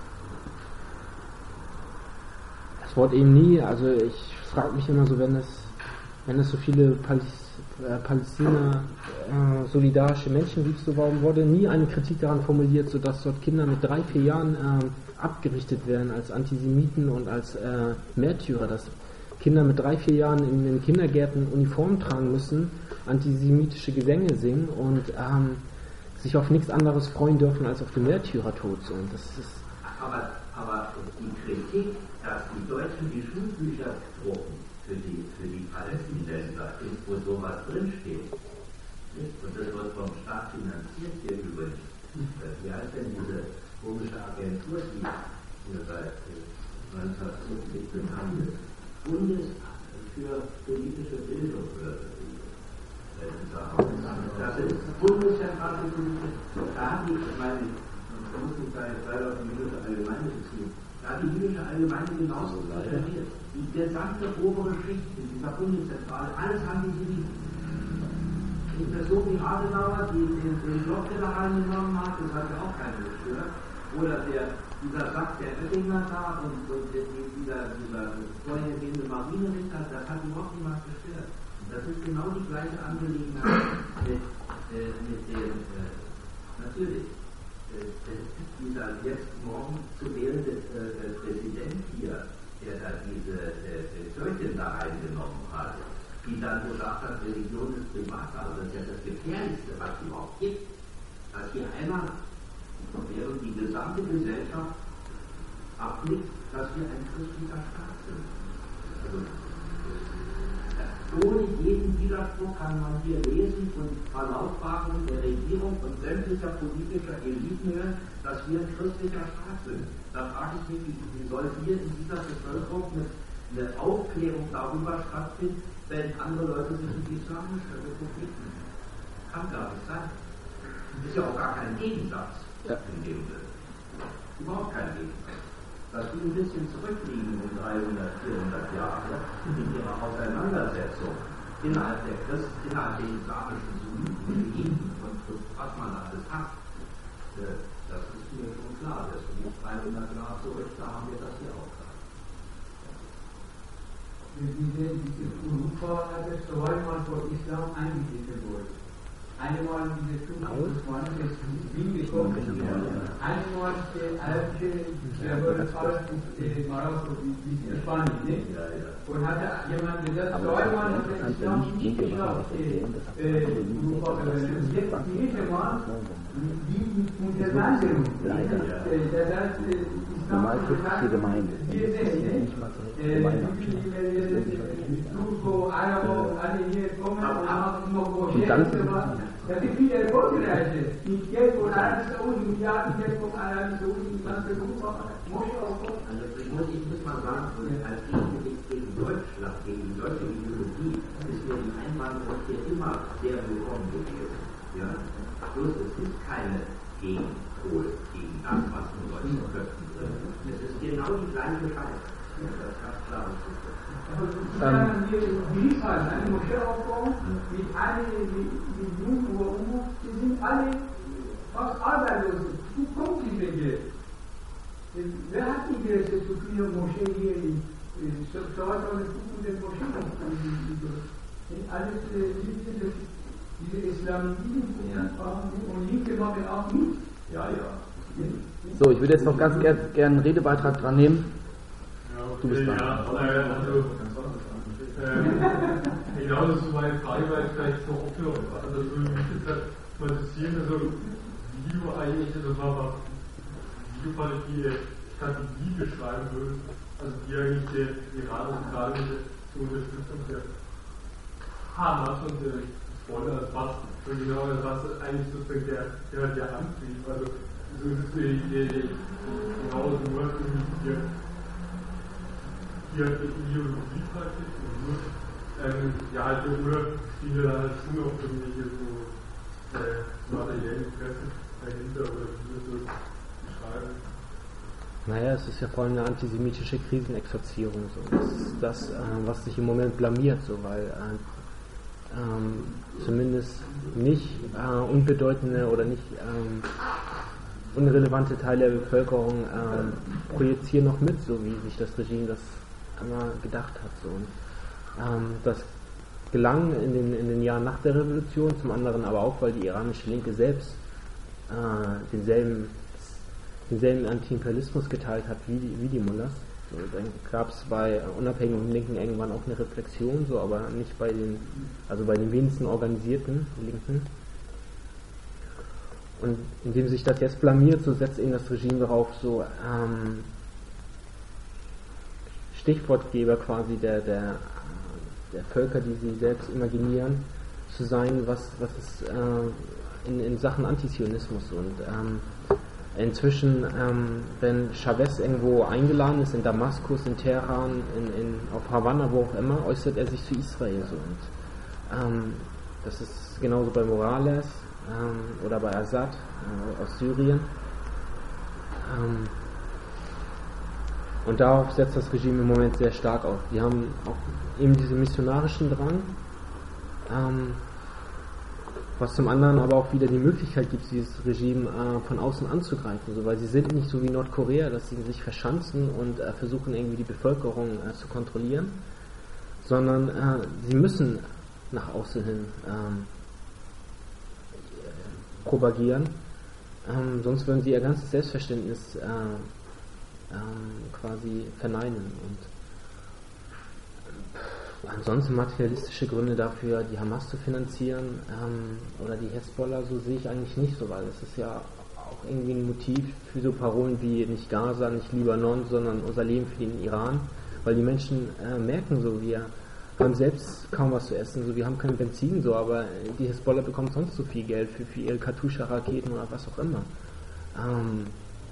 das Wort eben nie, also ich frage mich immer so, wenn es so viele Palästina solidarische Menschen gibt, so, warum wurde nie eine Kritik daran formuliert, so dass dort Kinder mit 3-4 Jahren abgerichtet werden als Antisemiten und als Märtyrer, dass Kinder mit 3-4 Jahren in den Kindergärten Uniformen tragen müssen, antisemitische Gesänge singen und sich auf nichts anderes freuen dürfen als auf den Märtyrertod. So. Und das ist aber die Kritik, dass die Deutschen die Schulbücher drucken für die Palästinenser, wo sowas drinsteht, und das wird vom Staat finanziert hier übrigens. Wie heißt denn diese komische Agentur, die wir seit 1950 behandelt? Bundesamt für politische Bildung. Das ist Bundeszentrale für politische. Da hat die, da muss ich da jetzt leider auf die jüdische Allgemeine beziehen. Da hat die jüdische Allgemeine genauso referiert. Die gesamte obere Schicht in dieser Bundeszentrale, alles Antisemiten. So wie Adenauer, den Block, der da reingenommen hat, das hat ja auch keiner gestört. Oder dieser Sack der Oettinger da und dieser vorhergehende Marinerichter, das hat überhaupt niemand gestört. Und das ist genau die gleiche Angelegenheit mit dem, natürlich, dieser jetzt morgen zu wählende Präsident hier, der da diese Türkin da eingenommen hat, die dann gesagt hat, Religion ist Privatsache. Das ist ja das Gefährlichste, was es überhaupt gibt. Dass hier einer, während die gesamte Gesellschaft abnickt, dass wir ein christlicher Staat sind. Also, ohne jeden Widerspruch kann man hier lesen und Verlautbarungen der Regierung und sämtlicher politischer Eliten hören, dass wir ein christlicher Staat sind. Da frage ich mich, wie soll hier in dieser Bevölkerung eine Aufklärung darüber stattfinden, wenn andere Leute sich in die islamische Republik nehmen. Kann gar nicht sein. Ist ja auch gar kein Gegensatz in dem Sinne. Überhaupt kein Gegensatz. Dass die ein bisschen zurückliegen in 300, 400 Jahren in ihrer Auseinandersetzung innerhalb der Christen, innerhalb der islamischen Sunniten und was man alles hat. Das ist mir schon klar. Das ist 300 Jahre zurück, da haben wir das hier auch gehabt. Diese Europa, das soweit mal vor Islam eingesiedelt wurde. einmal diese Zukunftsmann ist hingekommen, einmal der arabische, der wurde fast in Marokko, die Spanien, und hatte jemand gesagt, zweimal hat der Islam nicht geschafft, Europa übernehmen. Jetzt die dritte Mal, die Unterwanderung, das heißt, Islam wir sehen, Turko, Araber, alle hier kommen und machen noch Moscheen. Das ist viel erfolgreicher. Die Geld von Arabien Saudi, Milliarden Geld von Arabien Saudi, die ganze Europa, Moschee aufkommen. Also ich muss mal sagen, als Gegengewicht gegen Deutschland, gegen die deutsche Ideologie, ist mir die Einwanderung hier immer sehr willkommen gewesen. Ja? Bloß es ist keine Gegenpol gegen das, was in deutschen Köpfen drin ist. Es ist genau die gleiche Scheiße. Das ist ganz klar. Also Sie sagen hier in Griechenland eine Moschee aufbauen, mit Jungen oder die sind alle fast arbeitslos. Wo kommt diese Geld? Wer hat Interesse zu viele Moscheen hier in 2500 Moscheen? Alles diese Islamisierung und Linke machen auch mit. Ja. So, ich würde jetzt noch ganz gerne einen Redebeitrag dran nehmen. Du bist dran. Ich glaube, das ist meine Frage, weil ich vielleicht noch aufhören kann. Also, mich würde mal interessieren, wie du eigentlich, wie du quasi die Strategie beschreiben würdest, also wie eigentlich der Iran und gerade zur Unterstützung der Hamas und des Freundes, was genau das ist eigentlich sozusagen der Antrieb. Also, so ist es genau so nur die Ideologie praktisch und halt nur spielen wir dann halt schon auf irgendwelche so materiellen Interessen dahinter oder wie wir das beschreiben. Naja, es ist ja vor allem eine antisemitische Krisenexorzierung. So. Das ist das, was sich im Moment blamiert, so, weil zumindest nicht unbedeutende oder nicht unrelevante Teile der Bevölkerung projizieren noch mit, so wie sich das Regime das einmal gedacht hat. So. Und das gelang in den Jahren nach der Revolution, zum anderen aber auch, weil die iranische Linke selbst denselben Anti-Imperialismus geteilt hat wie die Mullahs. So, dann gab es bei unabhängigen Linken irgendwann auch eine Reflexion, so, aber nicht bei den wenigsten organisierten Linken. Und indem sich das jetzt blamiert, so setzt eben das Regime darauf, so Stichwortgeber quasi der Völker, die sie selbst imaginieren, zu sein, was es in Sachen Antizionismus und inzwischen, wenn Chavez irgendwo eingeladen ist, in Damaskus, in Teheran, auf Havanna, wo auch immer, äußert er sich zu Israel so. Und das ist genauso bei Morales oder bei Assad aus Syrien. Und darauf setzt das Regime im Moment sehr stark auf. Die haben auch eben diese missionarischen Drang, was zum anderen aber auch wieder die Möglichkeit gibt, dieses Regime von außen anzugreifen, so, weil sie sind nicht so wie Nordkorea, dass sie sich verschanzen und versuchen irgendwie die Bevölkerung zu kontrollieren, sondern sie müssen nach außen hin propagieren, sonst würden sie ihr ganzes Selbstverständnis quasi verneinen. Und ansonsten materialistische Gründe dafür, die Hamas zu finanzieren oder die Hezbollah, so sehe ich eigentlich nicht so, weil es ist ja auch irgendwie ein Motiv für so Parolen wie nicht Gaza, nicht Libanon, sondern unser Leben für den Iran, weil die Menschen merken so, wir haben selbst kaum was zu essen, so, wir haben kein Benzin, so, aber die Hezbollah bekommt sonst so viel Geld für ihre Katusha-Raketen oder was auch immer. Und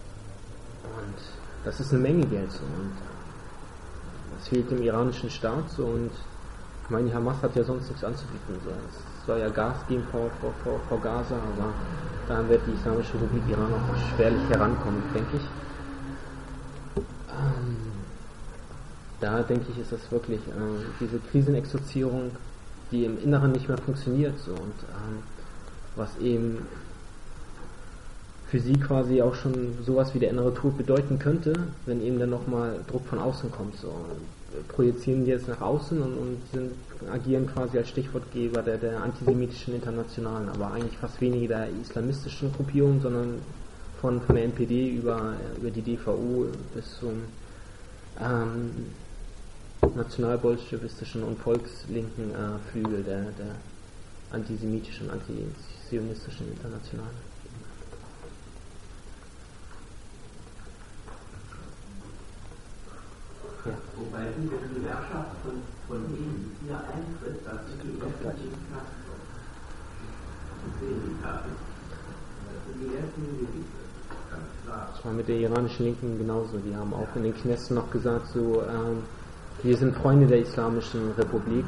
das ist eine Menge Geld so, und das fehlt dem iranischen Staat so, und ich meine, die Hamas hat ja sonst nichts anzubieten. So. Es soll ja Gas geben vor Gaza, aber da wird die Islamische Republik Iran auch schwerlich herankommen, denke ich. Da denke ich, ist das wirklich diese Krisenexorzierung, die im Inneren nicht mehr funktioniert so, und was eben für sie quasi auch schon sowas wie der innere Tod bedeuten könnte, wenn eben dann nochmal Druck von außen kommt. So. projizieren die jetzt nach außen und agieren quasi als Stichwortgeber der antisemitischen Internationalen, aber eigentlich fast weniger der islamistischen Gruppierung, sondern von der NPD über die DVU bis zum nationalbolschewistischen und volkslinken Flügel der antisemitischen, antizionistischen Internationalen. Ja. Wobei diese Gewerkschaft von denen hier eintritt, das sind die ersten Knasträume. Das sehen die Taten. Das sind die ersten Gebiete, ganz klar. Das war mit der iranischen Linken genauso. Die haben auch in den Knästen noch gesagt, so, wir sind Freunde der Islamischen Republik.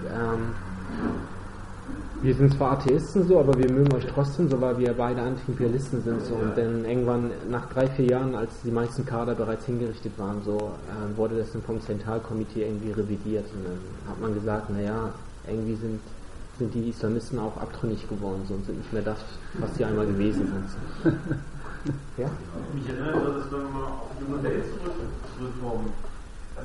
Wir sind zwar Atheisten so, aber wir mögen euch trotzdem so, weil wir beide Anti-Imperialisten sind so. Und dann irgendwann nach 3-4 Jahren, als die meisten Kader bereits hingerichtet waren, so wurde das dann vom Zentralkomitee irgendwie revidiert. Und dann hat man gesagt, naja, irgendwie sind die Islamisten auch abtrünnig geworden so, und sind nicht mehr das, was sie einmal gewesen sind. Ja? Mich erinnert das, wenn wir mal auf die junge Welt zurückkommen. Also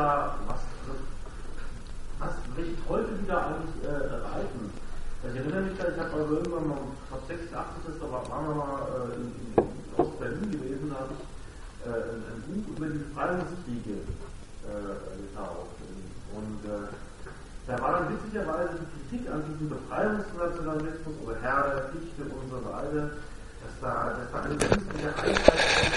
welche Teufel die da eigentlich erreichen. Ich erinnere mich, ich habe also irgendwann mal, ich glaube 86 ist, da waren wir mal in Ost-Berlin gewesen, da habe ich ein Buch über die Befreiungskriege gekauft. Und da war dann witzigerweise die Kritik an diesem Befreiungsnationalismus oder Herr, Fichte und so weiter, dass da eine künstliche Einheit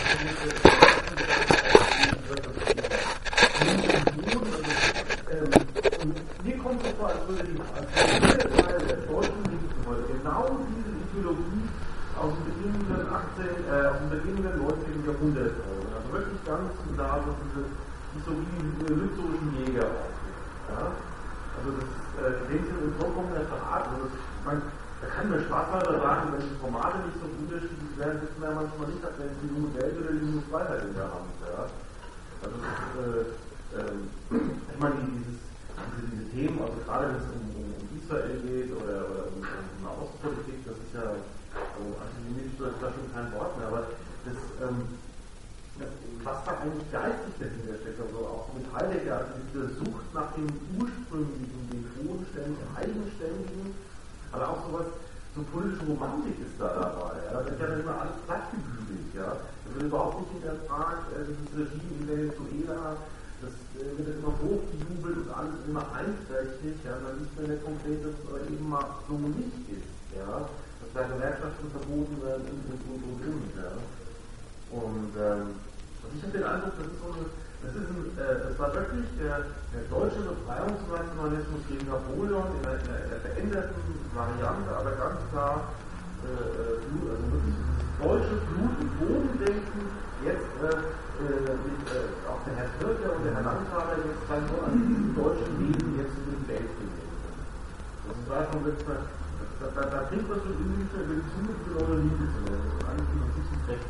und mir kommt es vor, als würde die Teil der deutschen Linken heute genau diese Ideologie aus dem beginnenden 19. Jahrhundert, also wirklich ganz klar, so diese lützerischen Jäger aufnehmen. Ja? Also das ist in dem Sinne vollkommener Verrat. Also da kann mir Spaß halber sagen, wenn die Formate nicht so unterschiedlich wären, wissen wir ja manchmal nicht, ob wir die junge Welt oder die junge Freiheit in der Hand. Ja? Also ich meine, diese Themen, also gerade wenn es um Israel geht oder um Nahostpolitik, das ist ja, also antisemitisch ist da schon kein Wort mehr, aber das, was da eigentlich geistig dahinter steckt, also auch mit Heidegger, diese Sucht nach dem ursprünglichen, den bodenständigen, eigenständigen, aber auch sowas, so politische Romantik ist da dabei. Ja? Das ist ja nicht mal alles plattgebügelt. Ja? Da wird überhaupt nicht hinterfragt, dieses Regime in Venezuela, das wird immer hochgejubelt und alles immer einträchtig. Ja? Dann sieht man ja konkret, dass es eben mal so nicht ist. Ja? Dass da Gewerkschaften verboten werden und. Ja? Und ich habe den Eindruck, das war wirklich der deutsche Befreiungsnationalismus gegen Napoleon in der veränderten Variante, aber ganz klar, also wirklich deutsche Blut- und Bodendenken, jetzt auch der Herr Türker und der Herr Landthaler jetzt dann nur an diesem deutschen Leben jetzt in die Welt gehen. Das war schon wirklich, da kriegt man schon irgendwie nicht mehr über die Zunge für eure Liebe zu werden. Das ist eigentlich ein bisschen recht.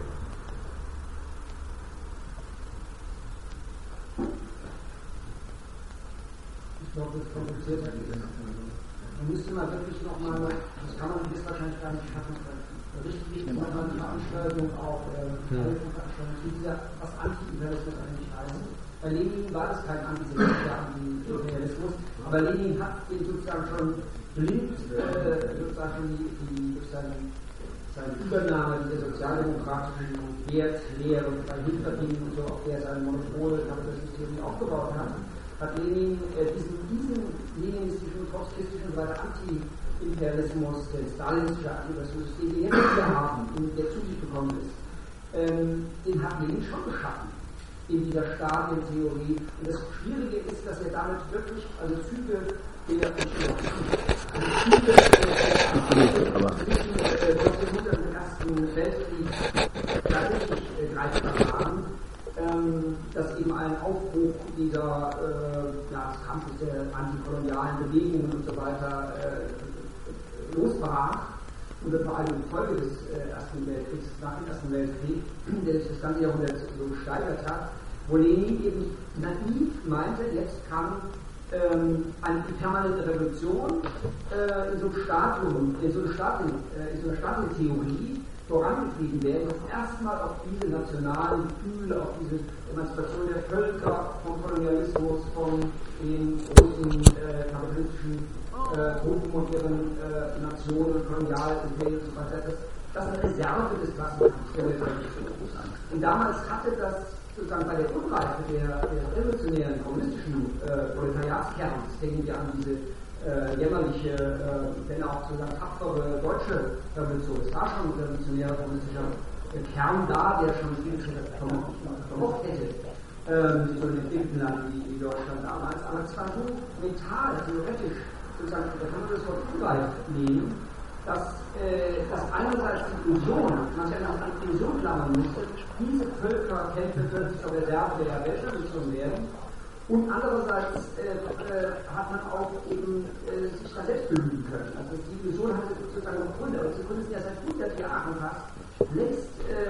Ich glaube, das ist komplizierter. Man müsste mal wirklich nochmal, das kann man bis wahrscheinlich gar nicht schaffen, richtig nochmal die Veranstaltung auch, was Anti-Imperialismus eigentlich heißt. Bei Lenin war es kein antisemitischer Anti-Imperialismus, aber Lenin hat den sozusagen schon blind, sozusagen seine Übernahme dieser sozialdemokratischen Wertlehre und sein Hinterblieben und so, auf der sein Monopol Kapitalismus aufgebaut hat Lenin diesen leninistischen, trotzkistischen und weiter Anti-Imperialismus, den stalinistischen Anti-Imperialismus, den wir jetzt hier haben, der zu sich gekommen ist, den hat Lenin schon geschaffen in dieser Stadientheorie. Und das Schwierige ist, dass er damit wirklich, also Züge der Ersten Weltkrieg tatsächlich greifbar waren, dass eben ein Aufbruch dieser des Kampfes der antikolonialen Bewegungen und so weiter losbrach und vor allem in Folge des Ersten Weltkriegs, nach dem Ersten Weltkrieg, der sich das ganze Jahrhundert so gesteigert hat, wo Lenin eben naiv meinte, jetzt kann eine permanente Revolution in so einem Stadium, in so einer Stadientheorie vorangetrieben werden, dass erstmal auf diese nationalen Gefühle, auf diese Emanzipation der Völker, vom Kolonialismus, von den großen kapitalistischen Gruppen und ihren Nationen, Kolonialimperien und so weiter, das eine Reserve des Klassenkampfs. Und damals hatte das sozusagen bei der Unreife der revolutionären kommunistischen Proletariatskerns, denken wir an diese jämmerliche, wenn auch sozusagen tapfere deutsche Revolution. Es war schon ein revolutionärer kommunistischer Kern da, der schon viel vermocht hätte, so ein entwickelten Land wie Deutschland damals. Aber es war so mental, theoretisch, sozusagen, da kann man das Wort unreif nehmen, dass einerseits die Illusion, man sich an die Illusion klammern musste, diese Völkerkämpfe können sich zur Reserve der Weltrevolution werden. Und andererseits hat man auch eben sich da selbst belügen können. Also die Illusion hatte sozusagen noch Gründe, aber diese Gründe sind ja seit 100 Jahren fast längst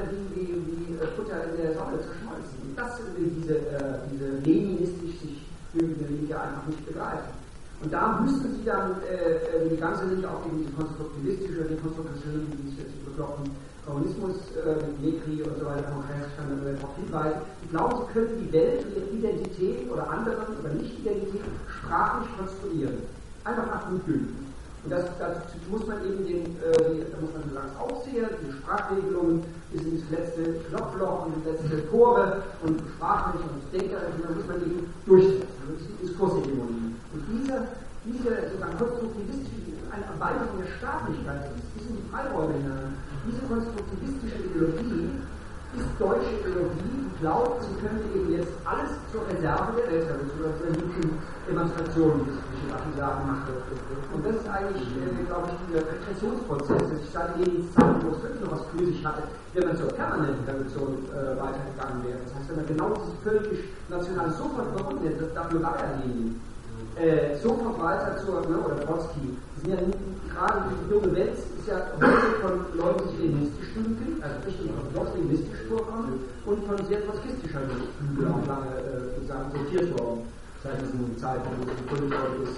wie Futter in der Sonne zerschmolzen. Das will diese leninistisch sich fühlende Linke einfach nicht begreifen. Und da müssten sie dann die ganze Linke auch gegen diese konstruktivistische, dekonstruktionistische, diese bekloppten Kommunismus, Negri und so weiter, Kongress, kann man darauf hinweisen. Sie glauben, sie könnten die Welt und ihre Identität oder anderen oder Nicht-Identität sprachlich konstruieren. Einfach nach Gutdünken. Und dazu muss man eben da muss man sagen, Aufseher, die Sprachregelungen bis in das letzte Knopfloch und die letzte Pore und sprachlich und denkerisch, da muss man eben durchsetzen. Das ist die Diskurshegemonie. Und diese sozusagen konstruktivistische, eine Erweiterung der Staatlichkeit, das sind die Freiräume hinein. Diese konstruktivistische Ideologie ist deutsche Ideologie, die glaubt, sie könnte eben jetzt alles zur Reserve der Weltrevolution, zur linken Emanzipation, wie es sagen machte. Und das ist eigentlich, glaube ich, dieser Regressionsprozess, der sich seit Lenins Zeit, wo es wirklich noch was für sich hatte, wenn man zur permanenten Revolution weitergegangen wäre. Das heißt, wenn man genau dieses völkisch-nationale sofort überwunden hätte, dafür war ja Lenin. Sofort weiter oder Trotzki. Das sind ja gerade die junge Welt ist ja heute von Leuten, die sich leninistisch dünken, also richtig orthodox leninistisch vorkommen und von sehr trotzkistischer Dünkel auch lange sortiert worden, seit diesem Zeitpunkt, wo es gegründet worden ist,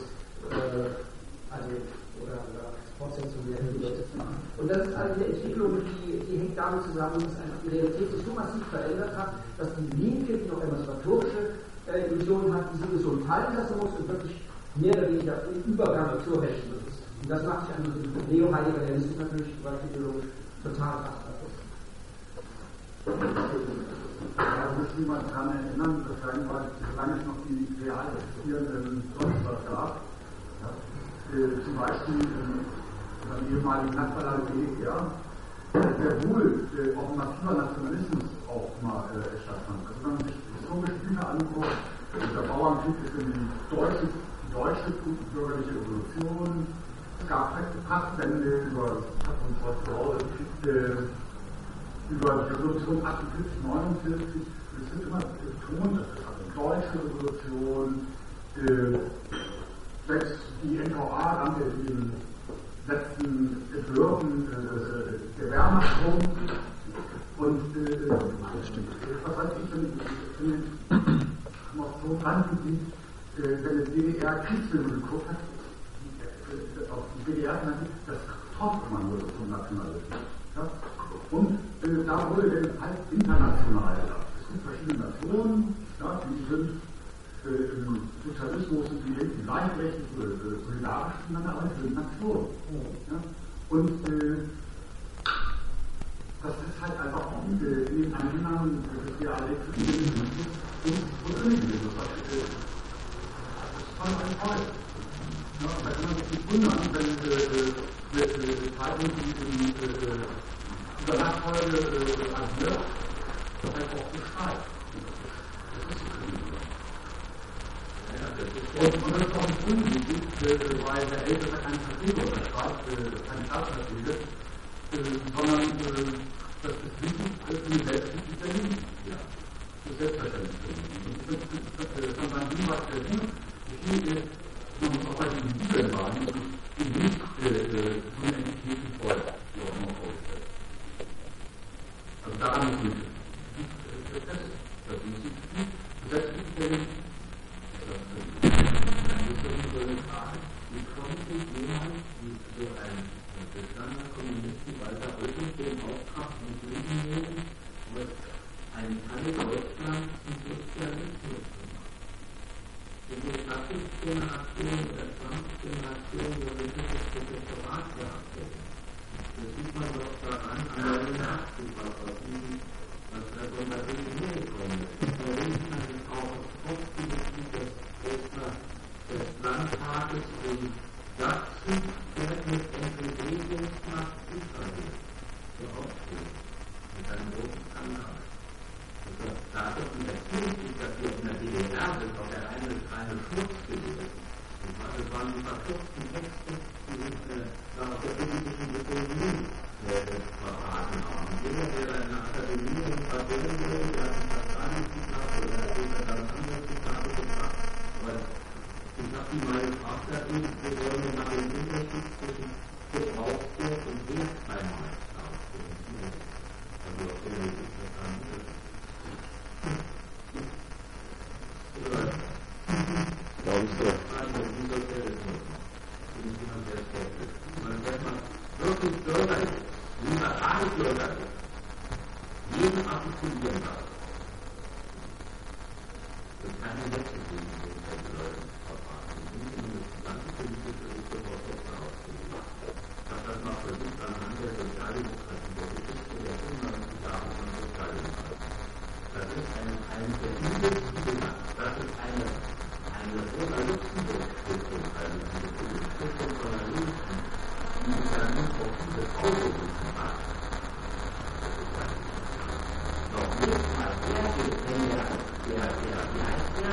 oder Fortsetzung der Entwicklung. Und das ist eine Entwicklung, die hängt damit zusammen, dass einfach die Realität sich so massiv verändert hat, dass die Linke, die noch emanzipatorische Illusionen hat, diese Illusion fallen lassen muss und wirklich mehr oder weniger im Übergang zur Rechten ist. Und das macht sich an diesem Neo-Heidegger Realismus natürlich, weil die ideologisch total kraftvoll ist. Ja, muss niemand daran erinnern, dass solange es noch die real existierenden Deutschland gab, ja, zum Beispiel im ehemaligen Nachbarland DDR, sehr wohl auch ein massiver Nationalismus auch mal stattfand. Also wenn man sich historische Bücher anguckt, der Bauernkrieg ist die deutsche bürgerliche Revolution, es gab Passwände über die Revolution 48, 49, es wird immer betont, das ist eine deutsche Revolution, selbst die NVA dann in den letzten Entwürfen der Wärmestrom und was weiß ich, wenn noch so rangeblieb, wenn die DDR Kriegsfilme geguckt hat, auf die DDR, das taugt man nur zum Nationalismus. Ja? Und da wurde dann halt international gesagt. Es gibt verschiedene Nationen, ja, die sind im Sozialismus sind die irgendwie gleichberechtigt oder solidarisch miteinander, aber sie sind Nationen. Ja? Und das ist halt einfach in den Anhängern des Dialektismus und Religion. Das ist ein Fall. Ja, da kann man sich nicht wundern, wenn Zeitungen, die über Nachfolge agiert, das einfach auch beschreibt. Das ist so Religion. Und das ist auch ein unwichtig, weil der Ältere keine Verträge unterschreibt, keine Staatsverträge, sondern das ist wichtig für die Selbstbestimmung der Linken. Ja, das ist selbstverständlich für die Linken. Von seinem Hinweis der Linken, man muss auch bei den Bibeln wahrnehmen, die nicht von Entitäten folgt, die auch immer vorgestellt. Also daran muss man das ist Selbstbestimmung der Linken. Wie kommt sich jemand, wie so ein bestandener Kommunisten weiter Rücken den Auftrag ein Teil Deutschlands zum Sozialismus gemacht. Die Generation oder 20 Generation wurde das Protektorat gehabt. Das sieht man doch daran an der Nachricht, was da von der Regierung gekommen ist. Wir reden also auch auf die des Landtages und dazu wird mit Entregungsmacht Israel beauftragt. Mit einem großen Skandal. Dadurch natürlich ist, dass wir in der DDR sind, auch der reine Schmutz gewesen. Das waren die verkürzten Texte, die sich auf der politischen Ökonomie verraten haben. Jeder, der in der Akademie verstehen will, der hat das Zitat oder der hat dann andere Zitate gebracht. Aber ich habe die mal gefragt, wir wollen nach dem Unterschied zwischen Gebrauchswert und Werteinheit darstellen. Also auf der Welt ist das ein Unterschied. Glaube ich so. Also, wie Sozialismus. Bin ich immer sehr skeptisch. Man sagt mal, wirklich bürgerlich, liberale bürgerlich, jeden artikulieren darf. Das kann ich nicht zufrieden mit den Leuten verfahren. Ich bin zumindest die ganze politische Diskussion ausgelegt. Ich habe das mal versucht anhand der Sozialdemokratie, der Geschichte der 95 Jahre von Sozialdemokratie. Das ist ein der übelsten Dinge. Das ist eine Rosa-Luxemburg-Stiftung, also eine Stiftung von der Linken, die dann nicht auf dieses Autowissen hat. Noch nicht mal der geht, wenn wie heißt der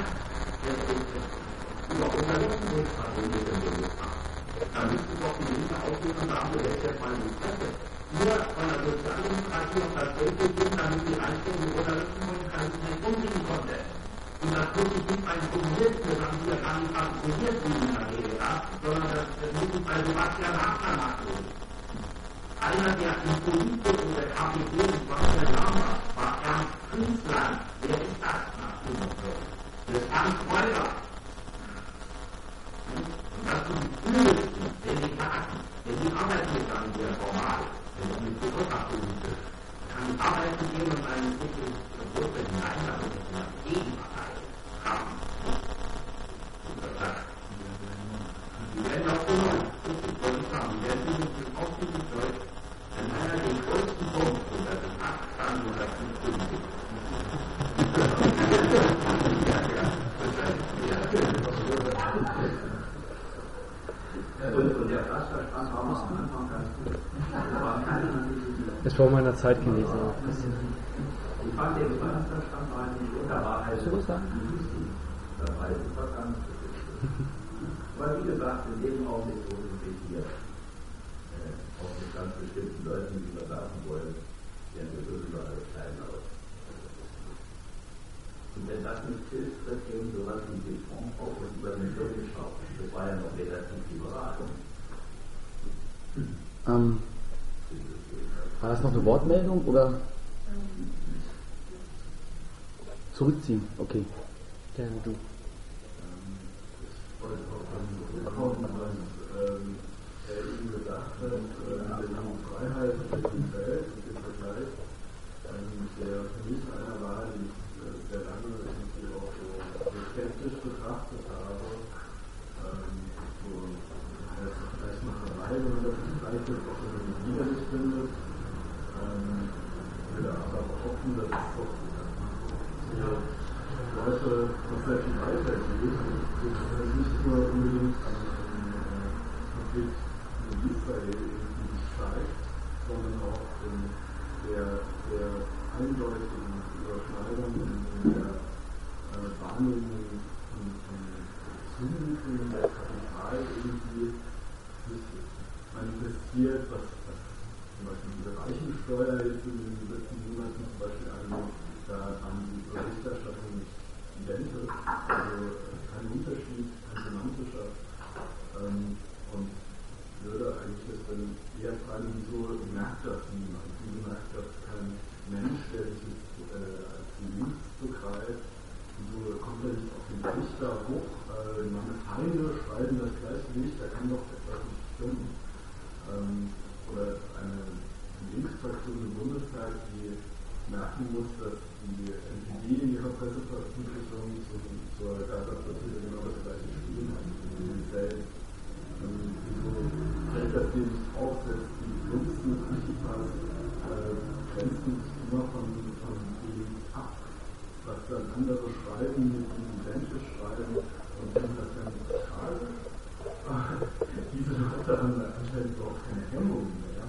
über Rosa-Luxemburg-Familie im Bundestag. Da müsste doch die Linke aufrufen, da haben wir jetzt mal die Presse. Nur von der Sozialdemokratie auf das Geld gegeben, damit die Einstellung mit Rosa-Luxemburg nicht umgehen konnte. Und das muss ich nicht bei den Kommunisten, das haben die ja gar nicht artikuliert wie in der DDR, sondern das muss ich bei Sebastian Hackner nachlesen. Einer, der in Politik in der KPD in 20 Jahren war Ernst Künstler. Wer ist das nach dem Motto? Das ist Ernst Reuter. Und das sind die übelsten Delikaten, denn die arbeiten nicht an der formal, denn die sind politisch. Kann die arbeiten gehen und einen wirklich Gruppe hinein, damit es in der Gegenpartei haben. Die werden auch genommen. Das ist deutlich haben. Die werden übrigens ausdrücklich deutsch. Wenn einer den größten Punkt unter den hat, dann nur das nicht Politik. Und der Pflasterstrand war am Anfang ganz gut. Ist vor meiner Zeit gewesen. Ich fand den Pflasterstrand war nicht gut, da war halt so dabei, das war ganz aber wie gesagt, in dem Augenblick, wo wir hier auch mit ganz bestimmten Leuten, die wir sagen wollen, werden wir so überall klein aus. Und wenn das nicht hilft, wird eben sowas wie die Fonds auch über den Rücken geschaut. Das war ja noch relativ liberal. War das noch eine Wortmeldung oder? Zurückziehen, okay. Gerne du. Ich wollte auch zurückkommen, was er eben gesagt hat, mit der Freiheit und der Welt und dem Vergleich, der für mich einer war, die ich sehr lange irgendwie auch so skeptisch betrachtet habe. So, das ist vielleicht Macherei, wenn man das vielleicht auch irgendwie widerlich findet. Ich will aber auch hoffen, dass es doch Leute noch sehr viel weiter geht. Nicht nur unbedingt an Konflikt in Israel irgendwie zeigt, sondern auch in der eindeutigen Überschneidung in der Wahrnehmung von Zumutung der Kapital irgendwie sich manifestiert, was zum Beispiel diese Reichensteuer jetzt in den letzten Monaten zum Beispiel angeht. Da haben die Berichterstattung nicht identisch, also kein Unterschied, kein semantischer. Und würde eigentlich das dann eher fragen, wieso merkt das niemand? Wieso merkt das kein Mensch, der sich als links begreift? Wieso kommt er nicht auf den Richter hoch? Meine Feinde schreiben das Gleichgewicht, da kann doch etwas nicht stimmen. Oder eine Linksfraktion im Bundestag, die merken muss, dass die NPD in ihrer Presseveröffentlichung zur Gaza-Flottille genau das gleiche Spiel hat. Wieso fällt das hier nicht auf, selbst die Gunsten des Antifas grenzen sich immer von dem ab, was dann andere schreiben, mit ihnen identisch schreiben und finden das ganz schade. Diese Leute haben anscheinend überhaupt keine Hemmung mehr,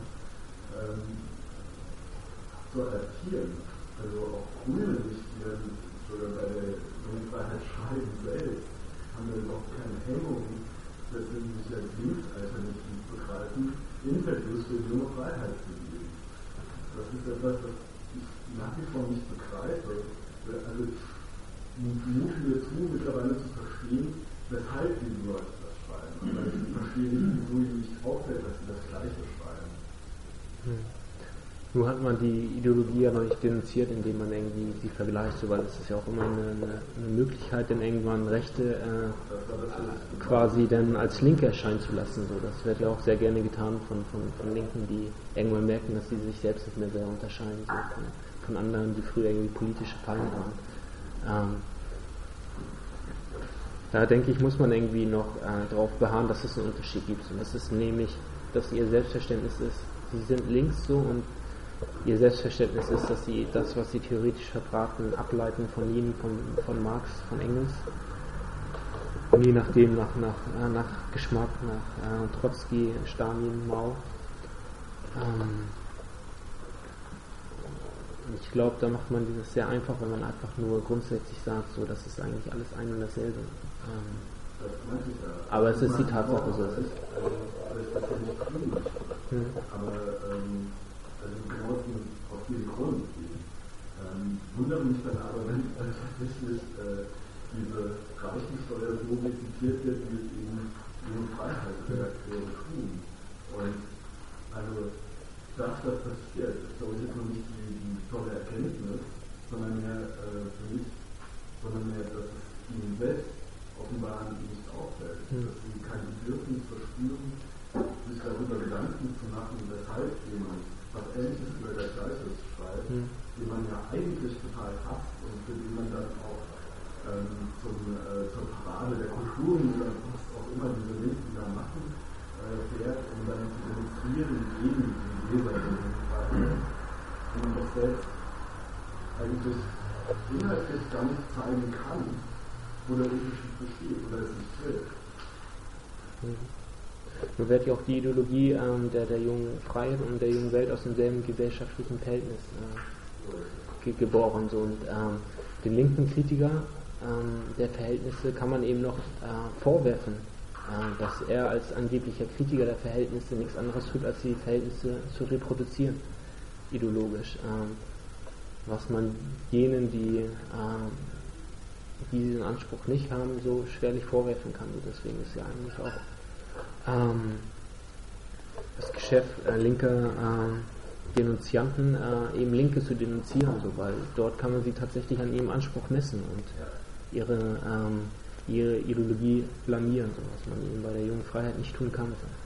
zu adaptieren. Also auch Grüne nicht, die sogar bei der Jugendfreiheit schreiben selbst, haben wir überhaupt keine Hemmung, dass sie sich als linksalternativ begreifen, Interviews für junge Freiheit zu geben. Das ist etwas, was ich nach wie vor nicht begreife. Also muten wir zu, mittlerweile zu verstehen, weshalb diese Leute das schreiben. Aber ich verstehe nicht, wieso ihnen nicht auffällt, dass sie das Gleiche schreiben. Nur hat man die Ideologie ja noch nicht denunziert, indem man irgendwie sie vergleicht, so, weil es ist ja auch immer eine Möglichkeit, dann irgendwann Rechte quasi dann als Linke erscheinen zu lassen. So. Das wird ja auch sehr gerne getan von Linken, die irgendwann merken, dass sie sich selbst nicht mehr sehr unterscheiden, so von anderen, die früher irgendwie politische Feinde waren. Da denke ich, muss man irgendwie noch darauf beharren, dass es einen Unterschied gibt. Und das ist nämlich, dass ihr Selbstverständnis ist, sie sind links so und ihr Selbstverständnis ist, dass sie das, was sie theoretisch verbraten, ableiten von ihnen, von Marx, von Engels. Und je nachdem nach Geschmack, nach Trotzki, Stalin, Mao. Ich glaube, da macht man dieses sehr einfach, wenn man einfach nur grundsätzlich sagt, so, das ist eigentlich alles ein und dasselbe. Aber es ist die Tatsache so. Also genau auf diese Grund gehen. Wundert mich dann aber, wenn tatsächlich diese Reichensteuer so rezitiert wird, wie es eben junge Freiheitsredakteure tun. Und also, dass das passiert, ist glaube ich jetzt noch nicht die tolle Erkenntnis, sondern mehr für mich, sondern mehr, dass es ihnen selbst offenbar nicht auffällt. Dass sie kein Bedürfnis verspüren, sich darüber Gedanken zu machen, weshalb jemand was Ähnliches über das Gleiche schreibt, den man ja eigentlich total hasst und für den man dann auch zur Parade der Kulturen oder was auch immer diese Linken da machen, fährt, um dann zu demonstrieren gegen die Leserinnen. Und man das selbst eigentlich inhaltlich gar nicht zeigen kann, wo der Unterschied besteht oder es nicht will. Nun wird ja auch die Ideologie der jungen Freiheit und der jungen Welt aus demselben gesellschaftlichen Verhältnis geboren. So. Und den linken Kritiker der Verhältnisse kann man eben noch vorwerfen, dass er als angeblicher Kritiker der Verhältnisse nichts anderes tut, als die Verhältnisse zu reproduzieren, ideologisch. Was man jenen, die diesen Anspruch nicht haben, so schwerlich vorwerfen kann. Und deswegen ist ja eigentlich auch das Geschäft linker Denunzianten, eben Linke zu denunzieren, so, weil dort kann man sie tatsächlich an ihrem Anspruch messen und ihre Ideologie blamieren, so, was man eben bei der jungen Freiheit nicht tun kann. So.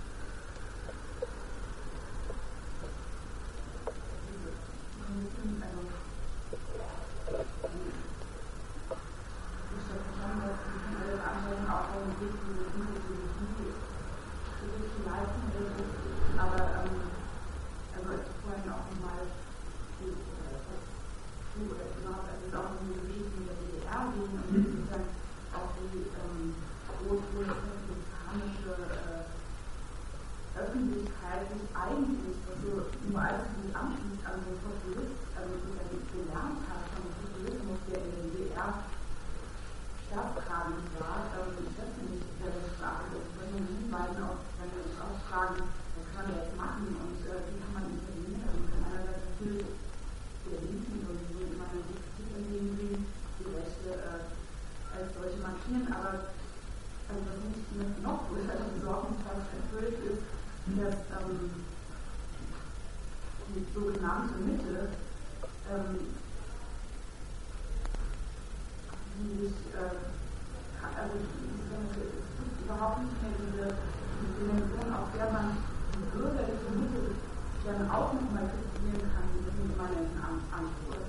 dann auch nochmal kritisieren kann, diesen immanenten Anspruch.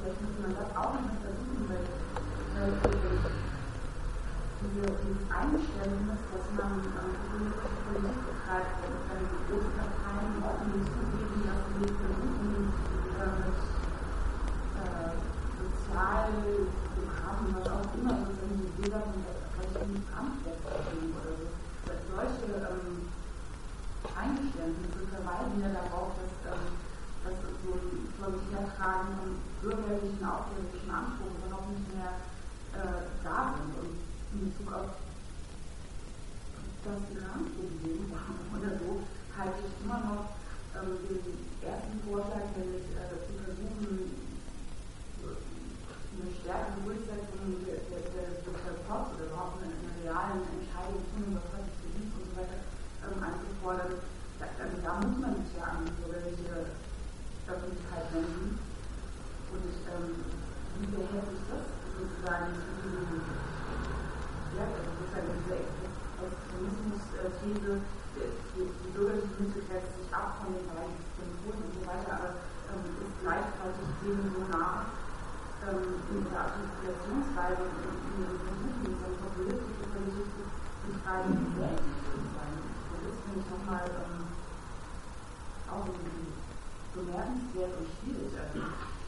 dieses Eingeständnis, dass man politische Politik betreibt, wenn die großen Parteien offen zugeben, dass sie versuchen, mit Sozialprogrammen, was auch immer, wenn sie Bürger von rechten Amtswert geben oder so. Solche Eingeständnisse verweisen ja darauf, dass so ein vor sich hertragen von bürgerlichen, aufklärerischen Anspruch überhaupt nicht mehr da sind. Und in Bezug auf das Iran-Problem oder so halte ich immer noch den ersten Vorschlag, nämlich zu versuchen, eine stärkere Durchsetzung der Post oder überhaupt eine realen Entscheidung von was hat sich geliebt und so weiter einzufordern. Da muss man sich ja an die bürgerliche Öffentlichkeit wenden. Und wie verhält sich das sozusagen zu diesem, ja, also sozusagen diese Extremismus-These, die bürgerliche Mitte grenzt sich ab von den beiden Systemen und so weiter, aber ist gleichzeitig dem so nah in der Artikulationsweise und in den Versuchen, so eine populistische Politik zu betreiben, die selbst zu sein. Das ist, finde ich, nochmal auch irgendwie bemerkenswert und schwierig. Also,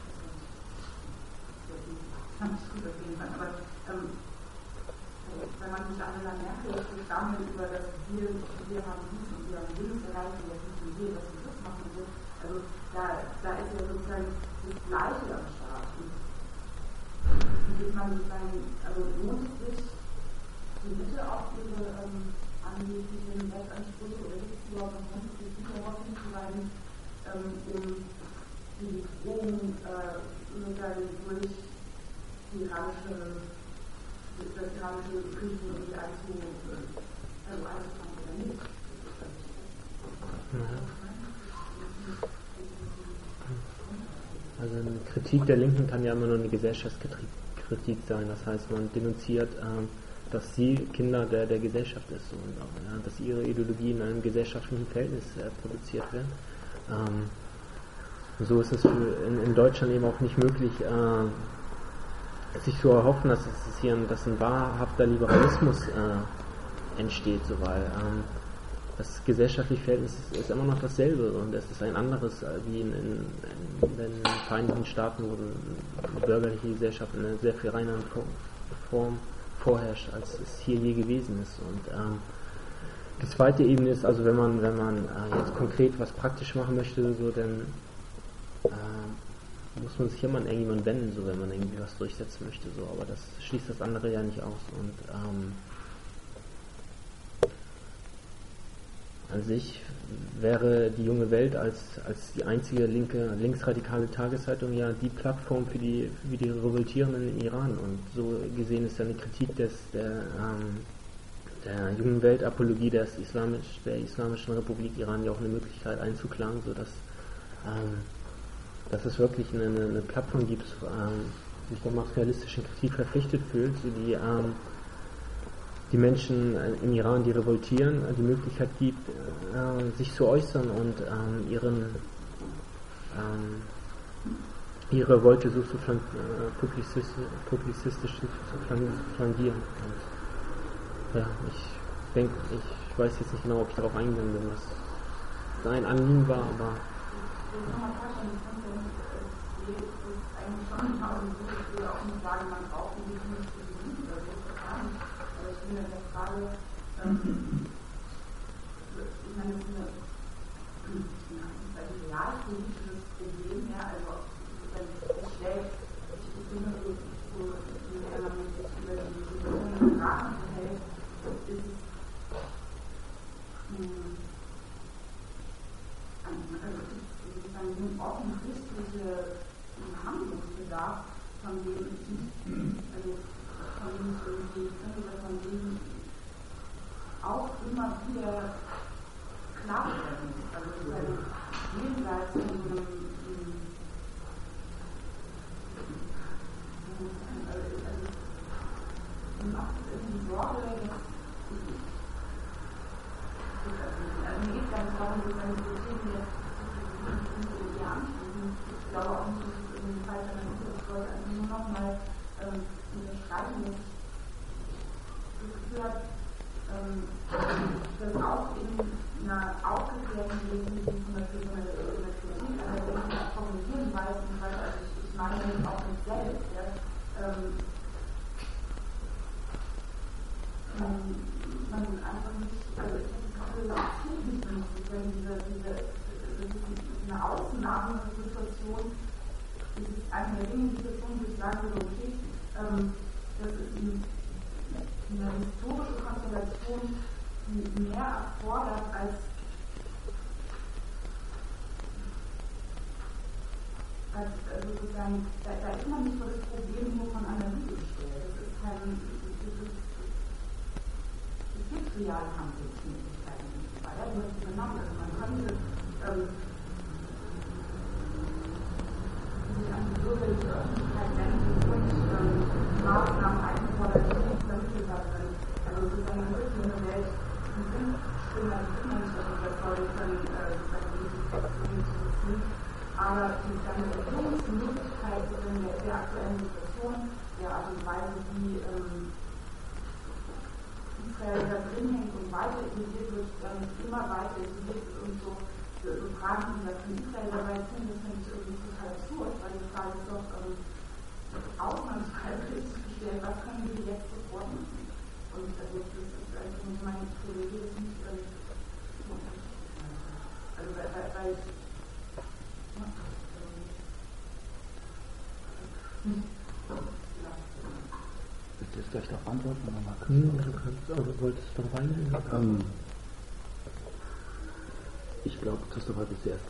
kann ich gut auf jeden Fall. Aber wenn man sich an Angela Merkel stammelt über das wir haben dies und wir haben jenes erreicht und das müssen wir, was wir das machen und so. Also da ist ja sozusagen das Gleiche am Start. Wie geht man sozusagen, also lohnt es sich, die Mitte auf ihre angeblichen Rechtsansprüche oder gibt es überhaupt noch sonst darauf hinzuweisen, um die Bedrohung sozusagen durch das iranische Krieg irgendwie einzufangen oder nicht? Also eine Kritik der Linken kann ja immer nur eine Gesellschaftskritik sein. Das heißt, man denunziert, dass sie Kinder der Gesellschaft ist und auch, dass ihre Ideologie in einem gesellschaftlichen Verhältnis produziert wird. So ist es in Deutschland eben auch nicht möglich, sich zu erhoffen, dass ein wahrhafter Liberalismus entsteht, so, weil das gesellschaftliche Verhältnis ist immer noch dasselbe und es ist ein anderes wie in den Vereinigten Staaten, wo die bürgerliche Gesellschaft in einer sehr viel reineren Form vorherrscht, als es hier je gewesen ist. Und die zweite Ebene ist, also wenn man jetzt konkret was praktisch machen möchte, so, dann muss man sich immer an irgendjemanden wenden, so, wenn man irgendwie was durchsetzen möchte, so, aber das schließt das andere ja nicht aus. Und an sich wäre die Junge Welt als die einzige linksradikale Tageszeitung ja die Plattform für die Revoltierenden im Iran, und so gesehen ist ja eine Kritik der Jungen Welt Apologie der Islamischen Republik Iran ja auch eine Möglichkeit einzuklagen, sodass dass es wirklich eine Plattform gibt, die sich der materialistischen Kritik verpflichtet fühlt, die Menschen im Iran, die revoltieren, die Möglichkeit gibt, sich zu äußern und ihre Revolte so zu publizistisch zu flankieren. Und, ja, ich weiß jetzt nicht genau, ob ich darauf eingegangen bin, was sein Anliegen war, aber Ich will nochmal vorstellen, das ist eigentlich schon ein Haus, und ich will auch nicht sagen, man braucht die nicht für die Jugend oder so, das gar nicht. Aber ich bin mit der Frage, ich meine, das ist ein realpolitisches Problem, ja, also es stellt, ich finde, wenn man sich über die Sprachen verhält, ist es ein offensichtlicher Handlungsbedarf, von dem es nicht, also von dem es irgendwie oder von dem auch immer wieder klar werden muss. Also es ist eine jenseits von so einem macht irgendwie Sorge, dass also mir geht es ganz darum, dass eine Themen jetzt ich glaube auch nicht, dass es irgendwie falsch ist, ich wollte also nur nochmal unterstreichen, dass führt, das auch in einer aufgeklärten Wesen, zum Beispiel so eine Kritik, also wenn ich das formulieren weiß, also ich meine nicht auch nicht selbst, ja, man einfach nicht, also ich habe das Gefühl, nicht benutzt, wenn diese eine Außennahmesituation, das ist eine der Dinge, die ich sagen würde, okay, das ist eine historische Konstellation, die mehr erfordert als sozusagen, da ist man nicht vor das Problem nur von Analyse gestellt. Es gibt reale Handlungsmöglichkeiten und so weiter, die man benannt. Also man könnte sich an die bürgerliche Öffentlichkeit wenden und Maßnahmen einfordern, die nicht vermittelbar sind. Also sozusagen eine wirkliche Welt, die sind Stimme, die sind nicht überzeugen können, sozusagen die Situation zu beziehen. Aber die Erklärungsmöglichkeit der aktuellen Situation, der Art und Weise, wie Israel da drin hängt und weiter isoliert wird, immer weiter isoliert wird und so Fragen, die das von Israel dabei sind, das finde ich irgendwie total absurd, weil die Frage ist doch ausnahmsweise richtig gestellt, was können wir jetzt sofort machen? Und also das ist eigentlich meine Theorie, ist nicht also weil ich Willst du jetzt gleich darauf antworten? Du wolltest darauf eingehen? Ich glaube, Christoph hat sich zuerst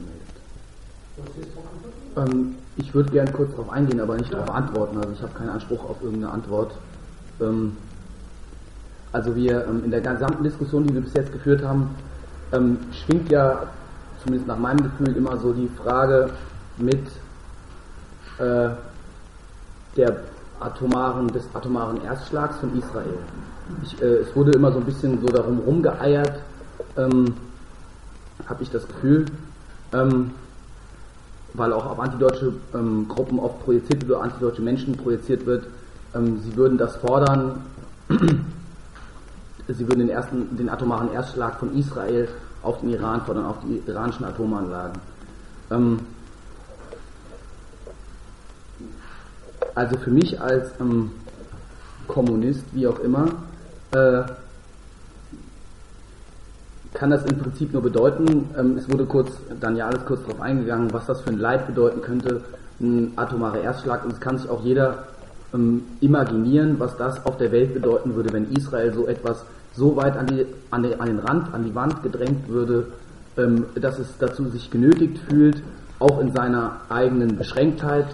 gemeldet. Ich würde gerne kurz darauf eingehen, aber nicht darauf antworten. Also ich habe keinen Anspruch auf irgendeine Antwort. Also wir in der gesamten Diskussion, die wir bis jetzt geführt haben, schwingt ja, zumindest nach meinem Gefühl, immer so die Frage mit des atomaren Erstschlags von Israel. Es wurde immer so ein bisschen so darum rumgeeiert, habe ich das Gefühl, weil auch auf antideutsche Gruppen oft projiziert wird oder antideutsche Menschen projiziert wird, sie würden das fordern, sie würden den atomaren Erstschlag von Israel auf den Iran fordern, auf die iranischen Atomanlagen. Also für mich als Kommunist, wie auch immer, kann das im Prinzip nur bedeuten, es wurde alles kurz darauf eingegangen, was das für ein Leid bedeuten könnte, ein atomarer Erstschlag, und es kann sich auch jeder imaginieren, was das auf der Welt bedeuten würde, wenn Israel so etwas so weit an die Wand gedrängt würde, dass es dazu sich genötigt fühlt, auch in seiner eigenen Beschränktheit,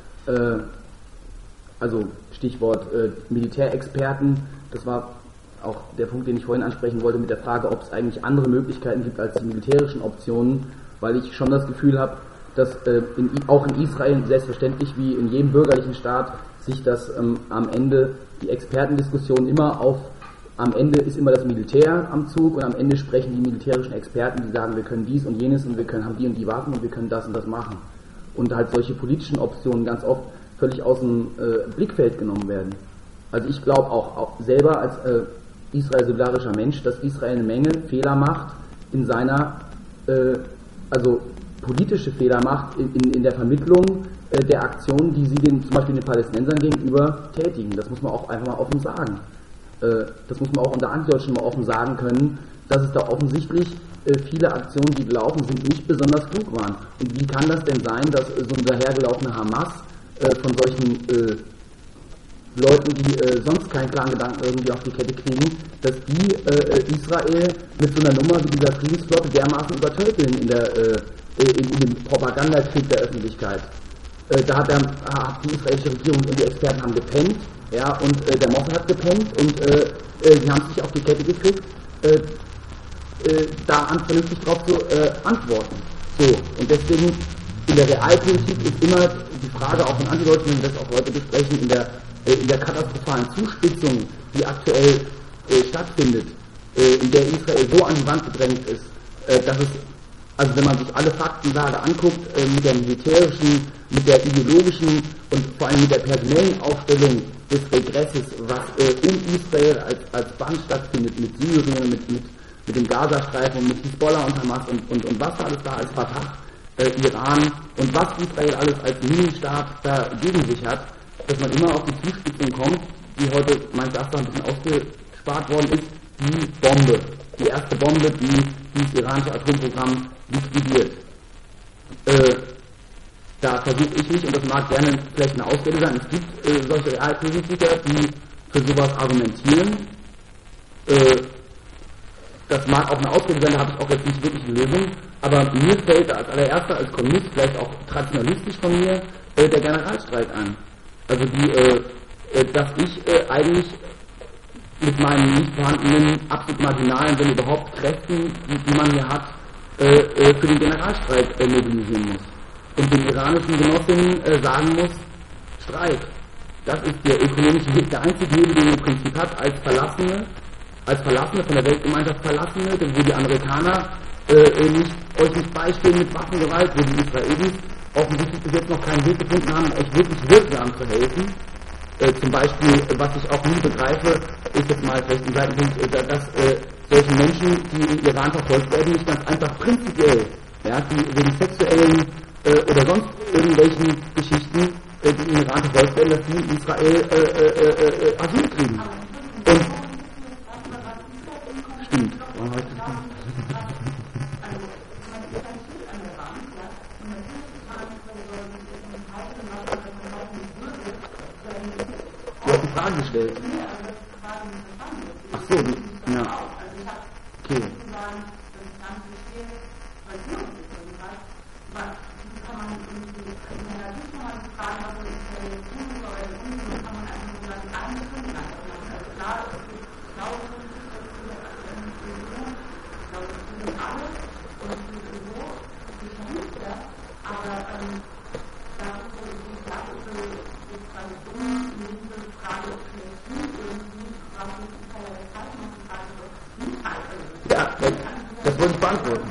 also Stichwort Militärexperten, das war auch der Punkt, den ich vorhin ansprechen wollte, mit der Frage, ob es eigentlich andere Möglichkeiten gibt als die militärischen Optionen, weil ich schon das Gefühl habe, dass auch in Israel selbstverständlich wie in jedem bürgerlichen Staat sich das am Ende, die Expertendiskussion am Ende ist immer das Militär am Zug und am Ende sprechen die militärischen Experten, die sagen, wir können dies und jenes und wir haben die und die Waffen und wir können das und das machen. Und halt solche politischen Optionen ganz oft völlig aus dem Blickfeld genommen werden. Also ich glaube auch selber als Israel-solidarischer Mensch, dass Israel eine Menge Fehler macht in seiner, also politische Fehler macht in der Vermittlung der Aktionen, die sie zum Beispiel den Palästinensern gegenüber tätigen. Das muss man auch einfach mal offen sagen. Das muss man auch unter Antideutschen mal offen sagen können, dass es da offensichtlich viele Aktionen, die gelaufen sind, nicht besonders klug waren. Und wie kann das denn sein, dass so ein dahergelaufene Hamas von solchen Leuten, die sonst keinen klaren Gedanken irgendwie auf die Kette kriegen, dass die Israel mit so einer Nummer wie dieser Friedensflotte dermaßen übertölpeln in dem Propagandakrieg der Öffentlichkeit. Da hat die israelische Regierung und die Experten haben gepennt, ja, und der Mossad hat gepennt und sie haben sich auf die Kette gekriegt, da vernünftig drauf zu antworten. So, und deswegen in der Realpolitik ist immer die Frage, auch von Antideutschen, wenn wir das auch heute besprechen, in der katastrophalen Zuspitzung, die aktuell stattfindet, in der Israel so an die Wand gedrängt ist, dass es, also wenn man sich alle Faktenlage anguckt, mit der militärischen, mit der ideologischen und vor allem mit der personellen Aufstellung des Regresses, was um Israel als Band stattfindet, mit Syrien, mit dem Gazastreifen und mit Hisbollah und Hamas und was alles da als Fatah, Iran und was Israel alles als Mini-Staat da gegen sich hat, dass man immer auf die Zuspitzung kommt, die heute meines Erachtens ein bisschen ausgespart worden ist, die Bombe. Die erste Bombe, die das iranische Atomprogramm liquidiert. Da versuche ich mich, und das mag gerne vielleicht eine Ausrede sein, es gibt solche Realpolitiker, die für sowas argumentieren. Das mag auch eine Ausrede sein, da habe ich auch jetzt nicht wirklich eine Lösung, aber mir fällt als allererster, als Kommunist, vielleicht auch traditionalistisch von mir, der Generalstreik ein. Also dass ich eigentlich mit meinen nicht vorhandenen, absolut marginalen, wenn überhaupt, Kräften, die man hier hat, für den Generalstreik mobilisieren muss. Und den iranischen Genossinnen sagen muss, Streik. Das ist der ökonomische Weg, der einzige Hebel, den man im Prinzip hat, als Verlassene, von der Weltgemeinschaft Verlassene, wo die Amerikaner euch nicht beistehen mit Waffengewalt, wo die Israelis offensichtlich bis jetzt noch keinen Weg gefunden haben, euch wirklich wirksam zu helfen. Zum Beispiel, was ich auch nie begreife, ist jetzt mal vielleicht ein Seitenpunkt, dass solche Menschen, die im Iran verfolgt werden, nicht ganz einfach prinzipiell, ja, die wegen sexuellen oder sonst irgendwelchen Geschichten, die im Iran verfolgt werden, dass die in Israel Asyl kriegen. Und stimmt. Du hast die Frage gestellt. Ach so, ja. Okay. Ja, das wollte ich beantworten.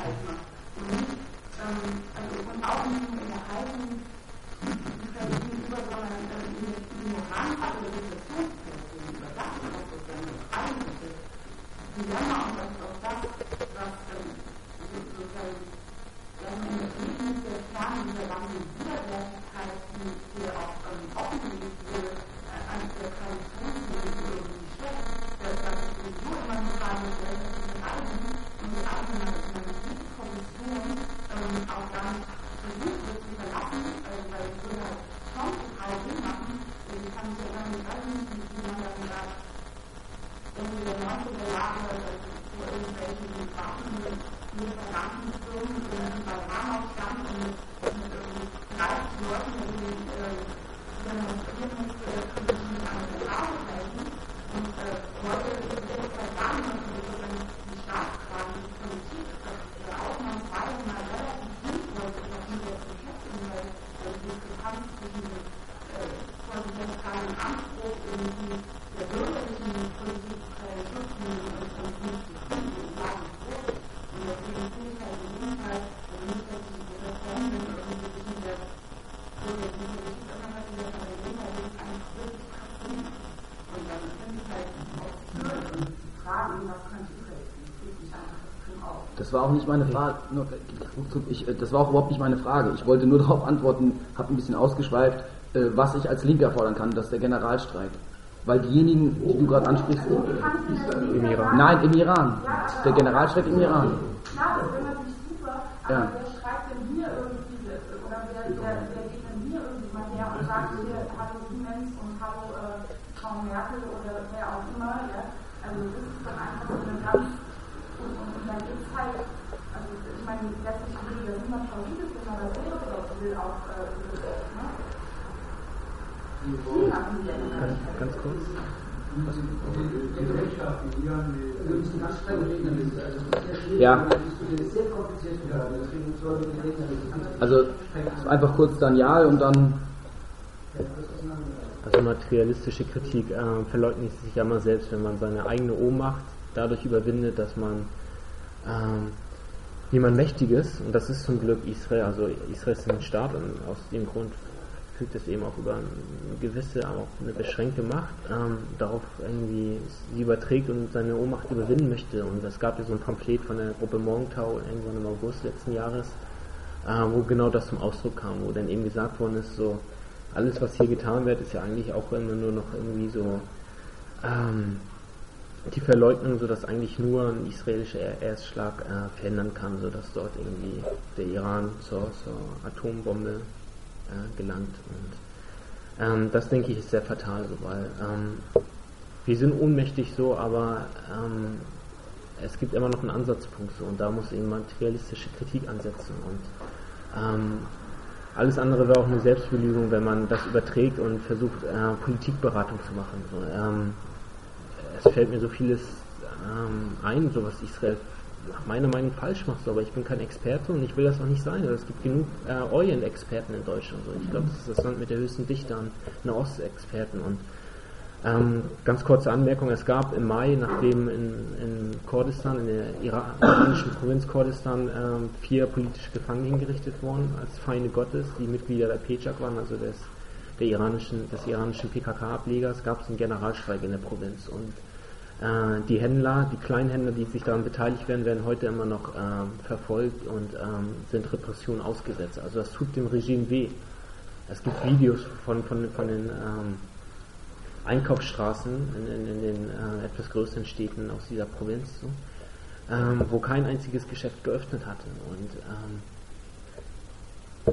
Das war auch nicht meine Frage. Das war auch überhaupt nicht meine Frage. Ich wollte nur darauf antworten, habe ein bisschen ausgeschweift, was ich als Linker fordern kann, das ist der Generalstreik. Weil diejenigen, die du gerade ansprichst, im Iran. Nein, im Iran. Der Generalstreik im Iran. Klar, das wäre natürlich super, aber Ja. wer schreibt denn hier irgendwie, oder wer geht denn hier irgendwie mal her und sagt hier, hallo Siemens und hallo Frau Merkel oder wer auch immer, ja. Also das ist dann einfach so eine ganz, und dann gibt es halt, also ich meine, letztlich will das niemand verrückt, wenn man das selber will auch, ne? Ganz kurz. Die Gesellschaft in Iran, wir müssen ganz streng regeln, also das ist sehr schwierig, Ja. das ist sehr kompliziert geworden, deswegen sollen wir die Regeln Also einfach kurz Daniel und dann. Also materialistische Kritik verleugnet sich ja mal selbst, wenn man seine eigene Ohnmacht dadurch überwindet, dass man jemand Mächtiges, und das ist zum Glück Israel, also Israel ist ein Staat und aus dem Grund verfügt es eben auch über eine gewisse, aber auch eine beschränkte Macht, darauf irgendwie sie überträgt und seine Ohnmacht überwinden möchte. Und es gab ja so ein Pamphlet von der Gruppe Morgenthau irgendwann im August letzten Jahres, wo genau das zum Ausdruck kam, wo dann eben gesagt worden ist, so alles, was hier getan wird, ist ja eigentlich auch immer nur noch irgendwie so die Verleugnung, sodass eigentlich nur ein israelischer Erstschlag verhindern kann, sodass dort irgendwie der Iran zur Atombombe gelangt. Und das, denke ich, ist sehr fatal, so, weil wir sind ohnmächtig so, aber es gibt immer noch einen Ansatzpunkt so, und da muss eben materialistische Kritik ansetzen, und alles andere wäre auch eine Selbstbelügung, wenn man das überträgt und versucht, Politikberatung zu machen. So, es fällt mir so vieles ein, so was Israel nach meiner Meinung falsch macht, so, aber ich bin kein Experte und ich will das auch nicht sein. Es gibt genug Orient-Experten in Deutschland. So. Ich glaube, das ist das Land mit der höchsten Dichte an Nahost-Experten. Und ganz kurze Anmerkung, es gab im Mai, nachdem in Kurdistan, in der iranischen Provinz Kurdistan, 4 politische Gefangene hingerichtet wurden als Feinde Gottes, die Mitglieder der PJAK waren, also des iranischen PKK-Ablegers, gab es einen Generalstreik in der Provinz. Und die Händler, die Kleinhändler, die sich daran beteiligt werden heute immer noch verfolgt und sind Repressionen ausgesetzt. Also das tut dem Regime weh. Es gibt Videos von den Einkaufsstraßen in den etwas größeren Städten aus dieser Provinz, so, wo kein einziges Geschäft geöffnet hatte. Und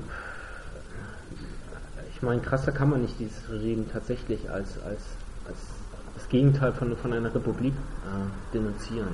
ich meine, krasser kann man nicht dieses Regime tatsächlich als das Gegenteil von einer Republik denunzieren.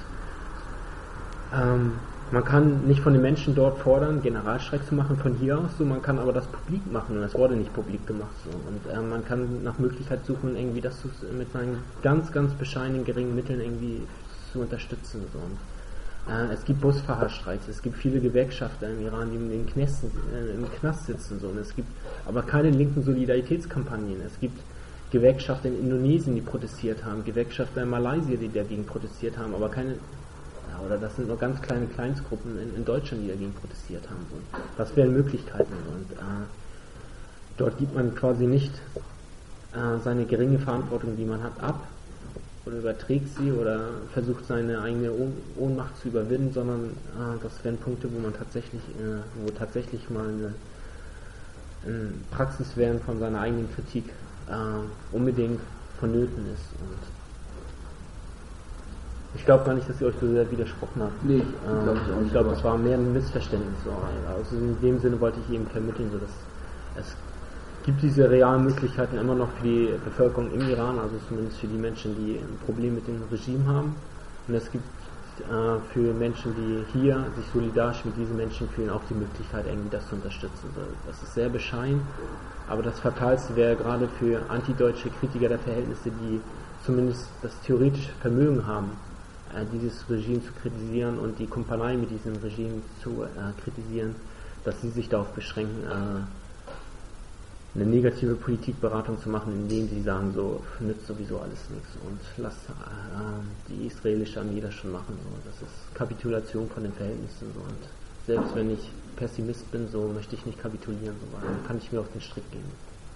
Und man kann nicht von den Menschen dort fordern, Generalstreik zu machen von hier aus, so, man kann aber das publik machen, und es wurde nicht publik gemacht. So. Und man kann nach Möglichkeit suchen, irgendwie das mit seinen ganz, ganz bescheidenen, geringen Mitteln irgendwie zu unterstützen. So. Und es gibt Busfahrerstreiks, es gibt viele Gewerkschafter im Iran, die im Knast sitzen. So. Und es gibt aber keine linken Solidaritätskampagnen. Es gibt Gewerkschafter in Indonesien, die protestiert haben, Gewerkschafter in Malaysia, die dagegen protestiert haben, aber keine, oder das sind nur ganz kleine Kleinstgruppen in Deutschland, die dagegen protestiert haben. Und das wären Möglichkeiten. Und dort gibt man quasi nicht seine geringe Verantwortung, die man hat, ab oder überträgt sie oder versucht seine eigene Ohnmacht zu überwinden, sondern das wären Punkte, wo man tatsächlich mal eine Praxis wären von seiner eigenen Kritik unbedingt vonnöten ist. Und ich glaube gar nicht, dass ihr euch so sehr widersprochen habt. Nee, ich glaube, das war mehr ein Missverständnis. Also in dem Sinne wollte ich eben vermitteln, so dass es gibt diese realen Möglichkeiten immer noch für die Bevölkerung im Iran, also zumindest für die Menschen, die ein Problem mit dem Regime haben. Und es gibt für Menschen, die hier sich solidarisch mit diesen Menschen fühlen, auch die Möglichkeit, irgendwie das zu unterstützen. Das ist sehr bescheiden, aber das Fatalste wäre gerade für antideutsche Kritiker der Verhältnisse, die zumindest das theoretische Vermögen haben, dieses Regime zu kritisieren und die Kumpanei mit diesem Regime zu kritisieren, dass sie sich darauf beschränken, eine negative Politikberatung zu machen, indem sie sagen, so nützt sowieso alles nichts und lasst die israelische Armee das schon machen. So. Das ist Kapitulation von den Verhältnissen. So. Und selbst wenn ich Pessimist bin, so möchte ich nicht kapitulieren, so, weil dann kann ich mir auf den Strick gehen.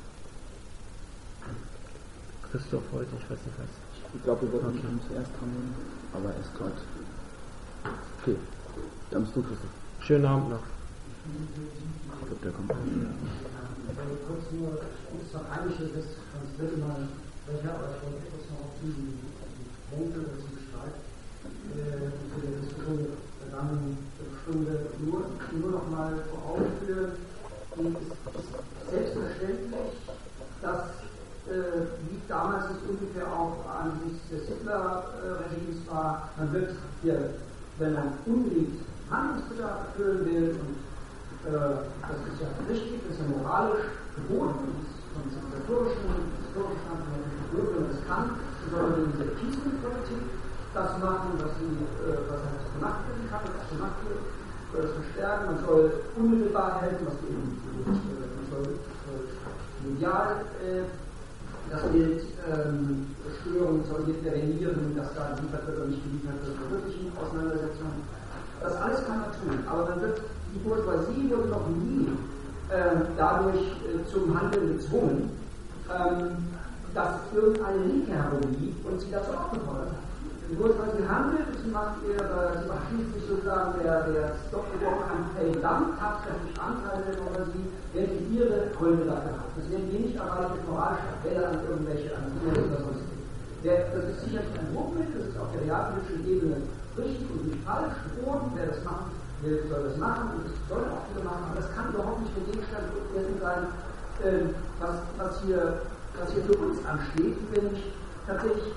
Christoph heute, ich weiß nicht was. Ich glaube, wir wollten ihn zuerst dran nehmen, aber er ist gerade. Okay, dann bist du, Christoph. Schönen Abend noch. Ich glaube, der kommt. Kurz nur, es noch einiges ist, sonst wird immer welcher, aber ich wollte kurz noch auf diesen Punkte, das ist Streit, zu der Diskussion der vergangenen Stunde nur noch mal vor Augen führen. Es ist selbstverständlich, dass wie damals es ungefähr auch angesichts des Hitler-Regimes war, man wird hier, wenn man unbedingt Handlungsbedarf erfüllen will, und das ist ja richtig, das ist ja moralisch geboten, das ist von historischen Standpunkt geboten, wenn man es kann, soll man in dieser Peacekeeping-Politik das machen, was halt gemacht werden kann, was gemacht wird, soll es verstärken, man soll unmittelbar helfen, was eben, man soll medial das Bild stören, soll intervenieren, dass da geliefert wird oder nicht geliefert wird, für wirklichen Auseinandersetzungen. Das alles kann man tun, aber man wird, die Bourgeoisie wurde noch nie dadurch zum Handeln gezwungen, dass irgendeine Linke herumliegt und sie dazu aufgefordert hat. Nur weil sie handelt, sie schließt sich sozusagen der Stop-the-War-Campaign dann tatkräftig Anteile, oder sie, wenn sie ihre Gründe dafür hat. Das werden wir nicht erreichen mit moralischer Appelle an irgendwelche Dinge oder sonst was. Das ist sicherlich ein Druckmittel, das ist auf der realpolitischen Ebene richtig und nicht falsch, geboten, wer das machen will, soll das machen und das soll auch viele machen, aber das kann überhaupt nicht der Gegenstand dessen sein, was hier für uns ansteht, wenn ich tatsächlich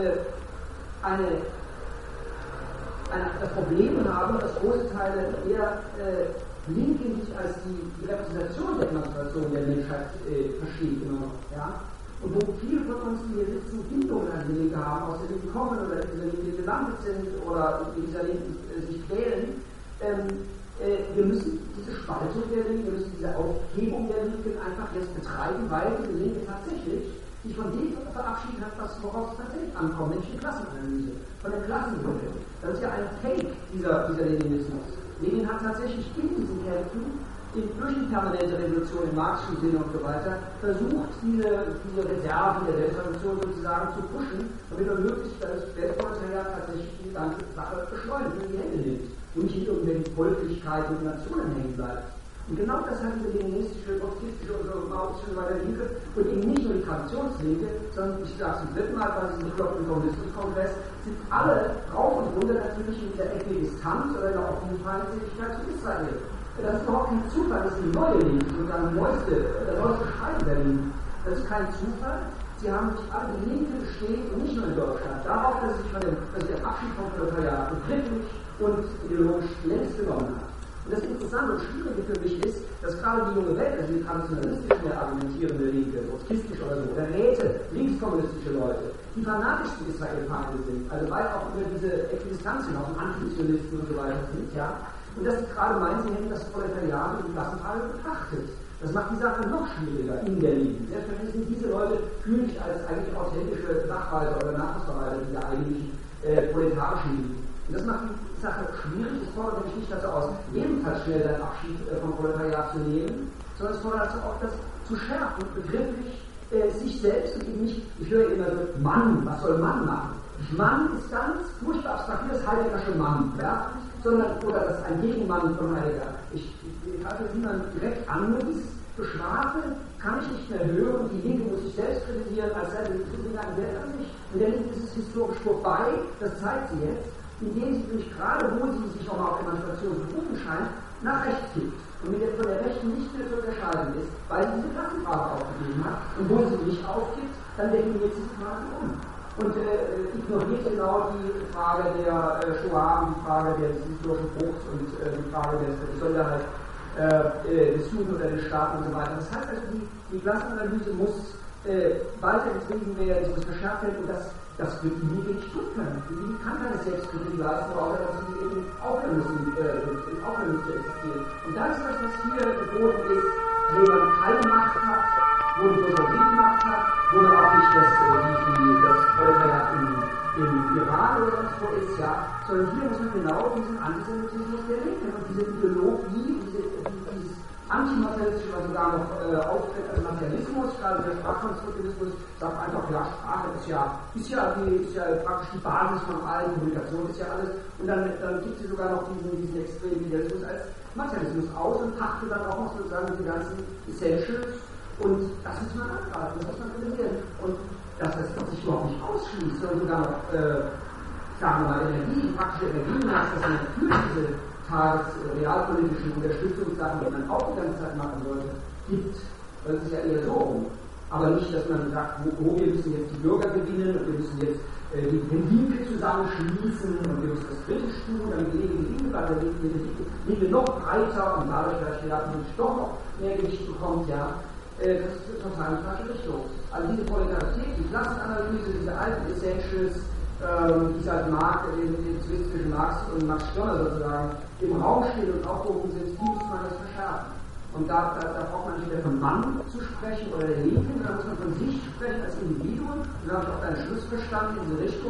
das Problem haben, dass große Teile der Linken sich als die Repräsentation der Emanzipation der Menschheit versteht immer noch. Ja? Und wo viele von uns, die hier sitzen, Bindungen an die Linke haben, aus der Linke kommen oder in dieser Linke gelandet sind oder in dieser Linken sich quälen, wir müssen diese Spaltung der Linken, wir müssen diese Aufhebung der Linken einfach jetzt betreiben, weil die Linke tatsächlich sich von dem verabschiedet hat, worauf es tatsächlich ankommt, nämlich die Klassenanalyse, von der Klassenmodell. Das ist ja ein Fake, dieser Leninismus. Lenin hat tatsächlich in diesen Kämpfen, durch die permanente Revolution im marxischen Sinne und so weiter, versucht, diese Reserven der Selbstrevolution sozusagen zu pushen, damit er möglichst das Weltproletariat tatsächlich die ganze Sache beschleunigt und in die Hände nimmt und nicht in irgendwelchen Volklichkeiten und Nationen hängen bleibt. Und genau das hat diese leninistische, trotzkistische und so maoistische Linke und eben nicht nur die Traditionslinke, sondern ich sage es zum dritten Mal bei diesem bekloppten Kommunismuskongress, sind alle rauf und runter natürlich in dieser Äquidistanz oder in der offenen Feindseligkeit zu Israel. Das ist überhaupt kein Zufall, das ist die neue Linke, sozusagen der neueste Schreiben der Linke. Das ist kein Zufall. Sie haben sich alle, die Linke besteht, und nicht nur in Deutschland, darauf, dass sie den Abschied vom Proletariat begrifflich und ideologisch längst genommen hat. Und das Interessante und Schwierige für mich ist, dass gerade die junge Welt, also die traditionalistisch mehr argumentierende Linke, trotzkistisch oder so, oder Räte, linkskommunistische Leute, die fanatischsten Israel-Feinde sind, also weit auch über diese Äquidistanz hinaus, Antisionisten und so weiter sind, ja. Und dass sie gerade meinen, sie hätten das Proletariat und die Klassenfrage betrachtet. Das macht die Sache noch schwieriger in der Linken. Selbstverständlich sind diese Leute fühlen sich als eigentlich authentische Nachweise oder Nachweisverwalter dieser eigentlichen proletarischen Linken. Und das macht die Sache schwierig. Es fordert nämlich nicht dazu aus, ebenfalls schnell seinen Abschied vom Proletariat zu nehmen, sondern es fordert dazu auch, das zu schärfen, begrifflich sich selbst und eben nicht, ich höre immer so, Mann, was soll Mann machen? Mann ist ganz furchtbar abstrakt, das Heideggersche Mann, ja? Sondern, oder das ist ein Gegenmann von Heidegger. Ich greife niemand direkt an, nur dieses Beschwafe kann ich nicht mehr hören und die Linke muss sich selbst kritisieren, als sei die Kritik ein Wert an sich. Und der Linke ist es historisch vorbei, das zeigt sie jetzt, indem sie sich gerade, wo sie sich auch mal auf Emanzipation berufen scheint, nach rechts kippt. Und mit der von der Rechten nicht mehr zu unterscheiden ist, weil sie diese Klassenfrage aufgegeben hat. Und wo sie nicht aufgibt, dann definiert sie die Frage um. Und ignoriert genau die Frage der Shoah, die Frage des historischen Bruchs und die Frage der Besonderheit des Juden oder des Staaten und so weiter. Das heißt also, die Klassenanalyse muss weitergetrieben werden, es muss verschärft werden und das wird die Linke nicht tun können. Die Linke kann keine Selbstkritik leisten, außer dass sie eben aufhören müssen zu existieren. Und das ist das, was hier geboten ist, wo man keine Macht hat, wo die Bourgeoisie die Macht hat, wo man auch nicht das Proletariat im Iran oder sonst wo ist, ja, sondern hier muss man genau diesen Antisemitismus der Linken und diese Ideologie, dieses antimaterialistische, was sogar noch auftritt als Materialismus, gerade der Sprachkonstruktivismus, sagt einfach, ja, Sprache ist ja praktisch die Basis von allen, Kommunikation ist ja alles, und dann gibt sie sogar noch diesen extremen Idealismus als Materialismus aus und pachtet dann auch noch sozusagen die ganzen Essentials, und das muss man angreifen, das muss man kritisieren. Und dass das sich überhaupt nicht ausschließt, sondern sogar noch, sagen wir mal, praktische Energien, dass man für diese tagesrealpolitischen Unterstützungssachen, die man auch die ganze Zeit machen sollte, gibt. Das ist ja eher so rum. Aber nicht, dass man sagt, wir müssen jetzt die Bürger gewinnen und wir müssen jetzt die Linke zusammenschließen und wir müssen das kritisch tun, damit die Linke bleibt, damit die Linke noch breiter und dadurch vielleicht doch noch mehr Gewicht bekommt, ja. Das ist total die falsche Richtung. Also diese Proletarität, die Klassenanalyse, diese alten Essentials, die seit zwischen Marx und Max Stirner sozusagen im Raum stehen und aufgehoben sind, die muss man jetzt verschärfen. Und da braucht man nicht mehr von Mann zu sprechen oder der Linken, da muss man von sich sprechen als Individuum. Und da habe ich auch einen Schluss verstanden in diese Richtung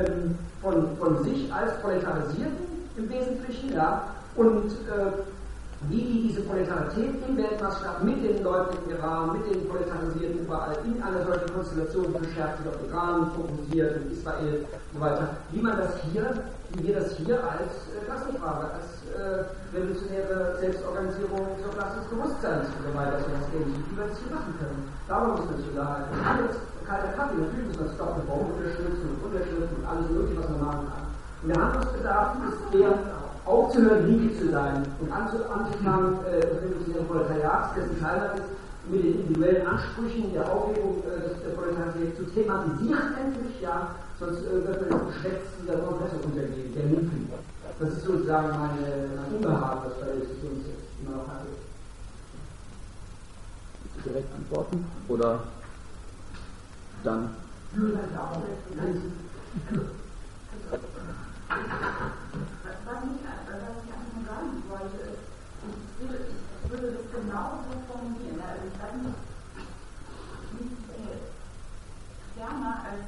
von sich als Proletarisierten im Wesentlichen, ja, und wie die diese Proletarität im Weltmaßstab mit den Leuten im Iran, mit den Proletarisierten überall in einer solchen Konstellation verschärft sich auf Iran, fokussiert und Israel und so weiter, wie wir das hier als Klassenfrage, als revolutionäre Selbstorganisierung zur Klasse des Bewusstseins und so weiter, so das ähnlich, wie wir das hier machen können. Darum müssen wir es unterhalten. Kalter Kaffee, natürlich müssen wir Stop the Bomb unterstützen und alles mögliche, was man machen kann. Und der Handlungsbedarf ist der, aufzuhören, liebig zu sein und anzufangen, revolutionäre Proletariats, dessen Teil ist, mit den individuellen Ansprüchen der Aufhebung der Proletariat zu thematisieren, endlich, ja, sonst wird man geschwätzt dieser Kongresse untergehen, der Linken. Das ist sozusagen mein Unbehagen, was bei der Diskussion jetzt immer noch hatte. Willst du direkt antworten? Oder dann? Was ich einfach nur sagen wollte, ist, ich würde das genauso formulieren. Also ich weiß nicht, ferner als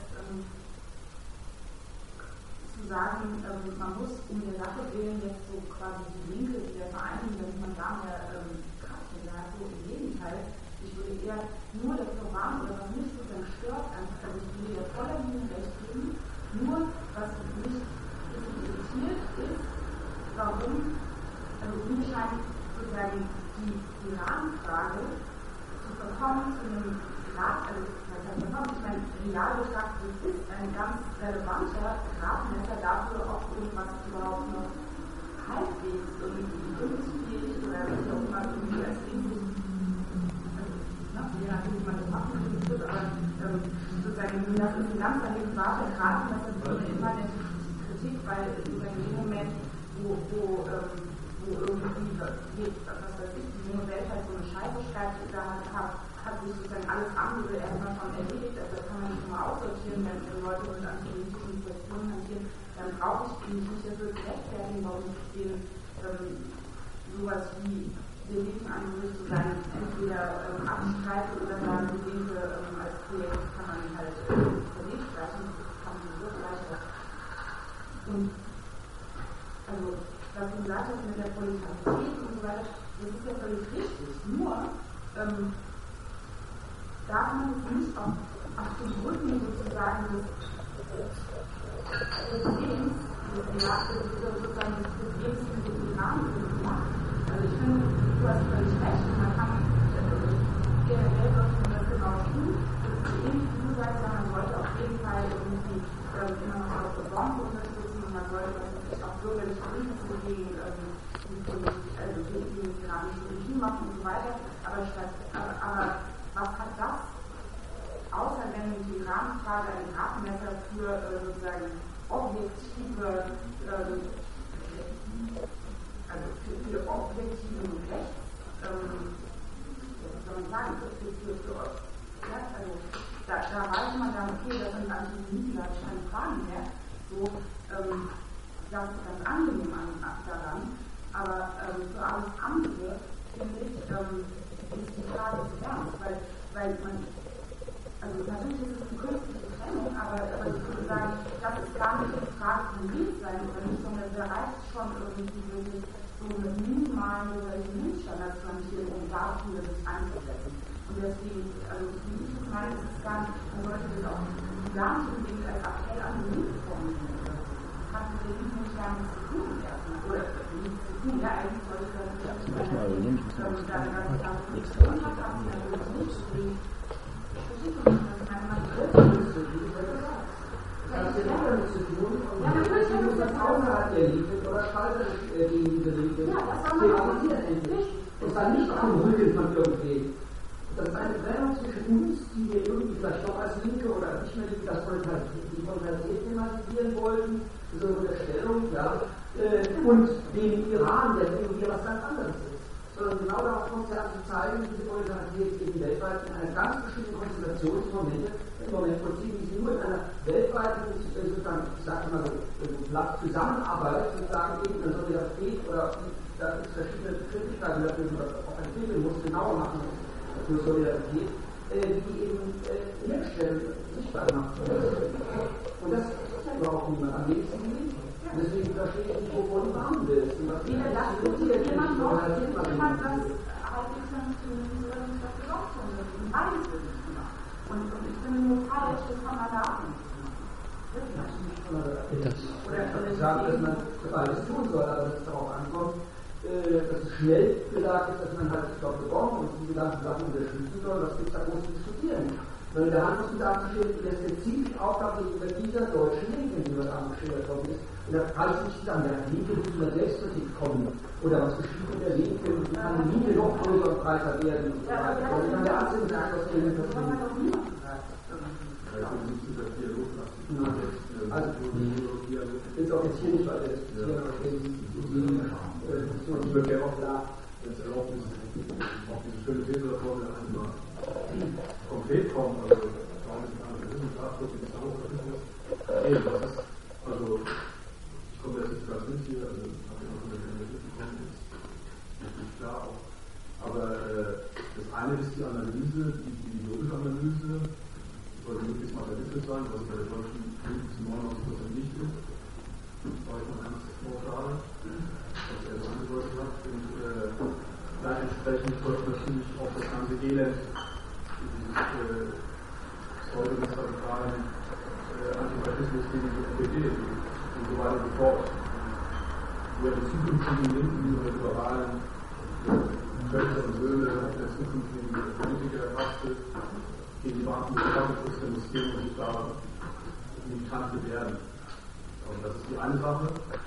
zu sagen, man muss um der Sache willen jetzt so quasi die Linke wieder vereinigen, damit man da mehr Kraft hat. So im Gegenteil. Ich würde eher nur dafür warnen, oder was mich sozusagen stört, einfach, also ich würde der voller Linie recht geben, nur was mich irritiert ist, warum, also mir scheint sozusagen die Iran-Frage zu verkommen zu einem Grad, also ich meine, real betrachtet ist ein ganz relevanter Gradmesser dafür, ob irgendwas überhaupt noch halbwegs irgendwie bundesfähig oder wie auch immer irgendwie als Ding, je nachdem, wie man das machen wird, aber sozusagen, das ist ein ganz relevanter Gradmesser für eine immanente Kritik, weil in dem Moment, wo irgendwie, was weiß ich, die junge Welt halt so eine Scheiße schreibt, da hat sich sozusagen alles andere erstmal schon erledigt, also da kann man nicht immer aussortieren, wenn Leute mit antisemitischen Situationen hantieren, dann brauche ich mich nicht dafür zu rechtfertigen, warum ich den sowas wie der Linken zu sein, entweder abstreite oder sagen, die Linke als Projekt kann man halt verlegt lassen, das kann man so leichter. Und also, was du gesagt hast mit der Proletarität und so weiter, das ist ja völlig richtig. Nur darf man es nicht auf den Rücken sozusagen des Problems, sozusagen des Problems mit dem Iran machen. Also ich finde, du hast völlig recht, man kann generell sollte man das genau tun. Das ist ähnlich wie du sagst, man sollte auf jeden Fall irgendwie immer noch auf die Bombe unterstützen und man sollte natürlich auch bürgerliche Bündnisse gegen das iranische Regime machen und so weiter. Aber was hat das, außer wenn die Iran-Frage ein Gradmesser für sozusagen objektive also für objektiven Rechts, was soll man sagen, also da weiß man dann, okay, das sind Antisemiten, da habe ich keine Fragen mehr, so, das ist ganz angenehm daran, aber für alles andere, finde ich, ist die Frage zu ernst, weil man, also natürlich ist es eine künstliche Trennung, aber ich würde sagen, das ist gar nicht die Frage von Linkssein oder nicht, sondern da reicht schon irgendwie wirklich so mit minimalen Mindeststandards zu hantieren, um dafür sich einzusetzen. Und deswegen, also wie ich das meine, ist es gar nicht, man sollte das auch gar nicht unbedingt als Appell an die Linke formulieren. Das hat mit der Linke nicht gar nichts zu tun erstmal. Oder nichts zu tun, ja, eigentlich sollte das nicht da eine ganz klare Position hat, aber natürlich nicht unbedingt. Ich verstehe nicht, was ich meine, man sollte das so tun. Das hat ja damit zu tun, und natürlich muss das außerhalb der Liebe oder spaltet diese Liebe. Ja, das soll man thematisieren endlich. Und zwar nicht auf dem Rücken von irgendwem. Das ist eine Trennung zwischen uns, die wir irgendwie vielleicht doch als Linke oder nicht mehr die Proletarität thematisieren wollten, so eine Stellung, ja, und dem Iran, der irgendwie was ganz anderes ist. Sondern genau darauf kommt es ja an zu zeigen, diese Proletarität eben weltweit in einer ganz bestimmten Konstellation im Moment vollziehen, die sie nur in einer weltweiten, sozusagen, ich sage mal so, Zusammenarbeit, sozusagen eben in Solidarität oder da gibt es verschiedene Begrifflichkeiten dafür, die man auch entwickeln muss, genauer machen muss, für Solidarität, die eben herstellen, sichtbar gemacht werden. Und das ist ja überhaupt niemand am wenigsten. Deswegen verstehe ich nicht, wovon du haben willst. Jemand das halbwegs das gesorgt hat. Beides will ich immer. Und ich finde nur falsch, das kann man da auch nicht machen. Oder sagen, dass man beides tun soll, aber dass es darauf ankommt, dass es schnell gesagt ist, dass man halt, ich glaube, bekommt und diese ganzen Sachen unterstützen soll, was gibt es da groß zu diskutieren? Weil in der Handlungsbedarf steht, der spezifische Aufgabe gegenüber dieser deutschen Linken, die was angeschildert worden ist. Und da kann ich nicht sagen, der Linke muss über Selbstkritik kommen. Oder was geschieht mit der Linke und wie kann die Linke noch größer und breiter werden und so weiter. Also kann der Arzt sagen, was der Linke versucht. Also, ich will auch jetzt hier nicht weiter diskutieren, aber ich würde gerne auch klar, jetzt erlaubt ist, auf diese schöne These davon einmal konkret kommen, also schauen Sie sich an, das ist ein Tatschutz, das ist auch Rassismus. Das ist, also, ich komme jetzt nicht ganz mit hier, also habe ich noch von der Universität bekommen, ist natürlich klar auch. Aber das eine ist die Analyse, die ideologische Analyse, sollte möglichst materialistisch sein, was bei der deutschen 95% nicht ist. Das war ich mal ganz pauschal, was er so angedeutet hat. Und dann entsprechend folgt natürlich auch das ganze Elend, dieses pseudo-radikalen Antifaschismus gegen die NPD und so weiter und so fort. Über die zukünftigen Linken, über die liberalen Töchter und Söhne der zukünftigen Politiker erfasste, gegen die Beamtenschutz demonstrieren und sich da militant werden. Also das ist die eine Sache.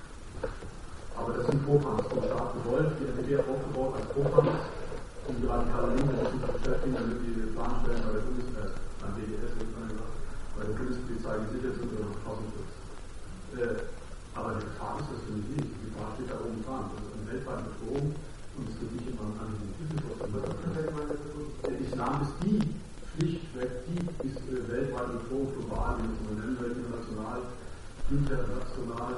Aber das sind Vorfangs vom Staat gewollt, die NPD aufgebaut als Vorfangs, um die radikale Linke sich zu beschäftigen, damit die Planstellen bei der beim BDS, bei der Bundespolizei gesichert sind oder Verfassungsschutz. Aber die Gefahr ist das für mich nicht. Die Gefahr steht da oben dran. Das ist eine weltweite Bedrohung und es gibt nicht immer einen Antisemitismus. Der Islam ist die schlichtweg die weltweite Bedrohung global, wie man nennen will, international, international,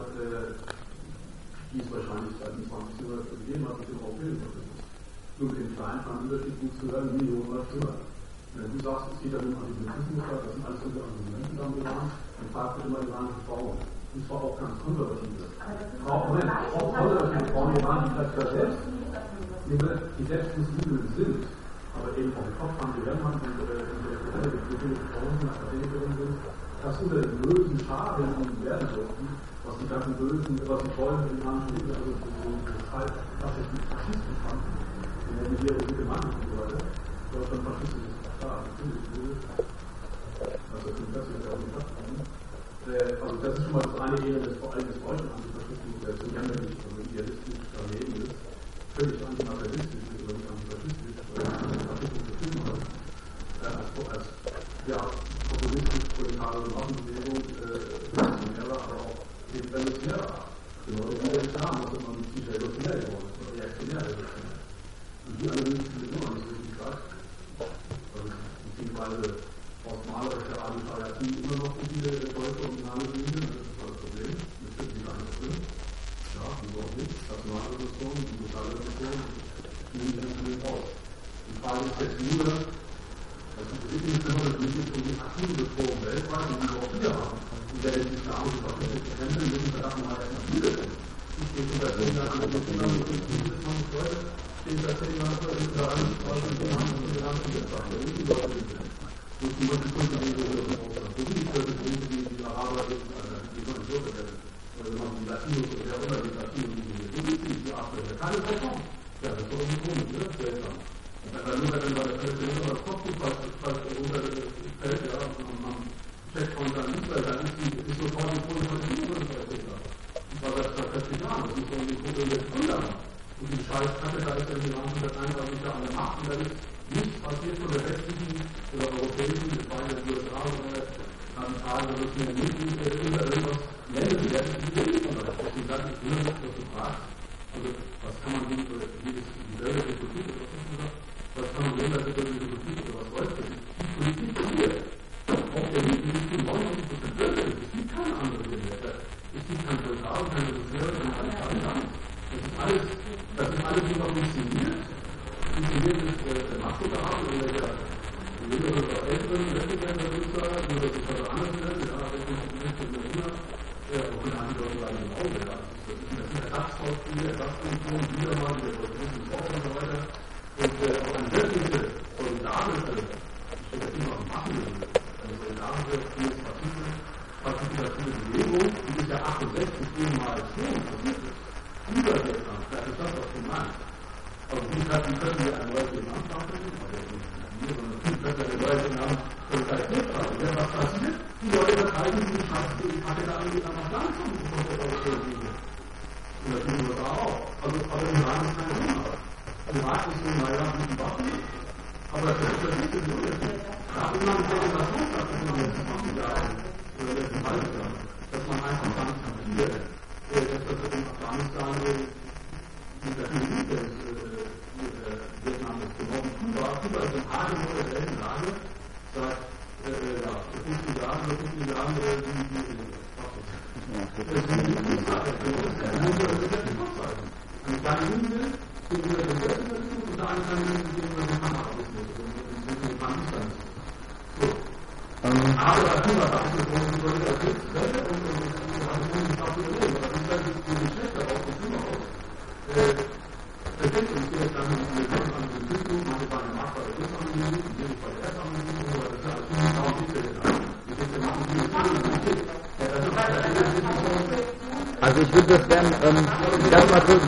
die es wahrscheinlich seit dem 20. Jahrhundert gegeben hat, mit dem Aufbildungsfaschismus. Nur mit dem kleinen Unterschied gut zu hören, Millionen oder Stunden. Wenn du sagst, es geht ja um Antisemitismus, das sind alles unsere Argumente am Iran, dann fragt man immer iranische Frauen. Und zwar auch ganz konservative. Konservative Frauen im Iran, die vielleicht selbst Muslime sind, aber eben vom Kopf haben, die Rennmann und die Frauen Akademikerinnen sind, das unter den bösen Scharen werden dürfen, was die ganzen bösen, was die tollen iranischen Lieder, also das heißt, was ich mit Faschisten fand, die nennen hier gute Mann und so weiter, Deutschland faschistisch ist klar, natürlich böse, also das ist ja auch nicht abkommen. Also das ist schon mal das eine Ebene des vor allem des deutschen Antifaschismus, der zu jämmerlich und idealistisch daneben ist, völlig antimaterialistisch ist oder nicht antifaschistisch, weil Faschismus betrieben hat, als ja, populistisch-proletare Massenbewegung revolutionärer, aber auch eben revolutionärer. Genau wie der Islam, dass man nicht revolutionär geworden ist, sondern reaktionär revolutionär. Und die Analyse findet immer nicht so richtig statt, beziehungsweise postmalerische Radikalatie immer noch so viele deutsche und dynamische Linien, das ist das Problem, das stimmt nicht alles drin. Ja, wieso auch nicht? Nationalrevolution, die Sozialrevolution, die sind aus. Die Frage ist jetzt nur, das ist wirklich nicht immer, das ist um die aktive Bedrohung weltweit, die wir auch hier haben. Und der ist islamische faschistische Hände, müssen wir davon mal erstmal wiedersehen. Ich stehe unter 10 Jahren an den Kindern und dieses Mann Leute stehen seit 10 Jahren vor der Straße und haben und wir haben die Wirtschaft, wo die Leute sind. Wo die Leute sind, die wir wo die Leute sind, die Araber sind, die man nicht so werden. Oder wenn man die Latinos oder wer immer die Latinos die Afrika, keine Vertrauen. Ja, das ist doch irgendwie komisch, ne? Seltsam. Und wenn dann nur, wenn man das Kopftuch falsch runterfällt, ja, und man checkt und dann Israel, dann ist sofort die Kohle von den Israel. Und zwar seit 40 Jahren, das muss man die Kohle jetzt ändern. Und die Scheißkacke, da ist ja die Iran seit 31 Jahren an der Macht und da ist nichts passiert von der westlichen oder europäischen, das war ja die USA oder Radikalen, da müssen wir nicht unter irgendwas nennen, die werden nicht von der Deswegen sage ich nur noch, dass du fragst, also was kann man nicht, oder dieselbe Politik, was kann man sehen, dass es die Politik oder was soll das? Die Politik hier, auch der Linken, die zu 99% Bürger, es gibt keine andere Gesetze. Es gibt kein Total, keine Reserve, keine Land. Das ist alles nur noch inszeniert. Inszeniert ist der Machtbedarf oder der jüngere oder ältere Wettbewerber, würde ich sagen, nur dass es was anderes wird, ja, das ist nicht mehr Verfassung wieder mal die Revolution und so weiter. Und auch eine wirkliche solidarische, ich stelle das immer auf Machen, eine solidarische, partizipative Bewegung, die ist ja 68 eben mal schon passiert ist. Über Vietnam, das ist das, was du meinst. Also wie können wir ein neues Vietnam machen? Also nicht wir, sondern viel besser ein neues Vietnam Solidarität haben. Und wenn was passiert, die Leute verteidigen die Pakete angeht nach Land von der Europäischen Union. Und das tun wir da auch. Also, aber Iran ist kein Thema. Iran ist so naja mit den Waffen, aber das ist nicht so Unterschied. Da hat immer eine Delegation gesagt, in den letzten 20 Jahren oder letzten 30 Jahren, dass man einfach ganz kapiert, dass das in Afghanistan mit der Politik des Vietnam ist genommen. Kuba ist in einer der selben Lage, seit 50 Jahren oder 50 Jahren eine kleine Insel gegenüber der Selbstverwaltung und eine kleine Insel gegenüber dem Hammerabismus und Pakistan. So. Aber Kuba hat eine große Solidaritätsquelle und hat es nicht auch überleben. Aber das ist die Geschlechter aus dem Kuba aus. Versteht uns jetzt dann mit dem Entwicklung, manche waren ja machbar der Erstanalyse, die sind bei der Erstanalyse, aber das ist ja alles nicht auch nicht also ich würde das gerne ganz mal kurz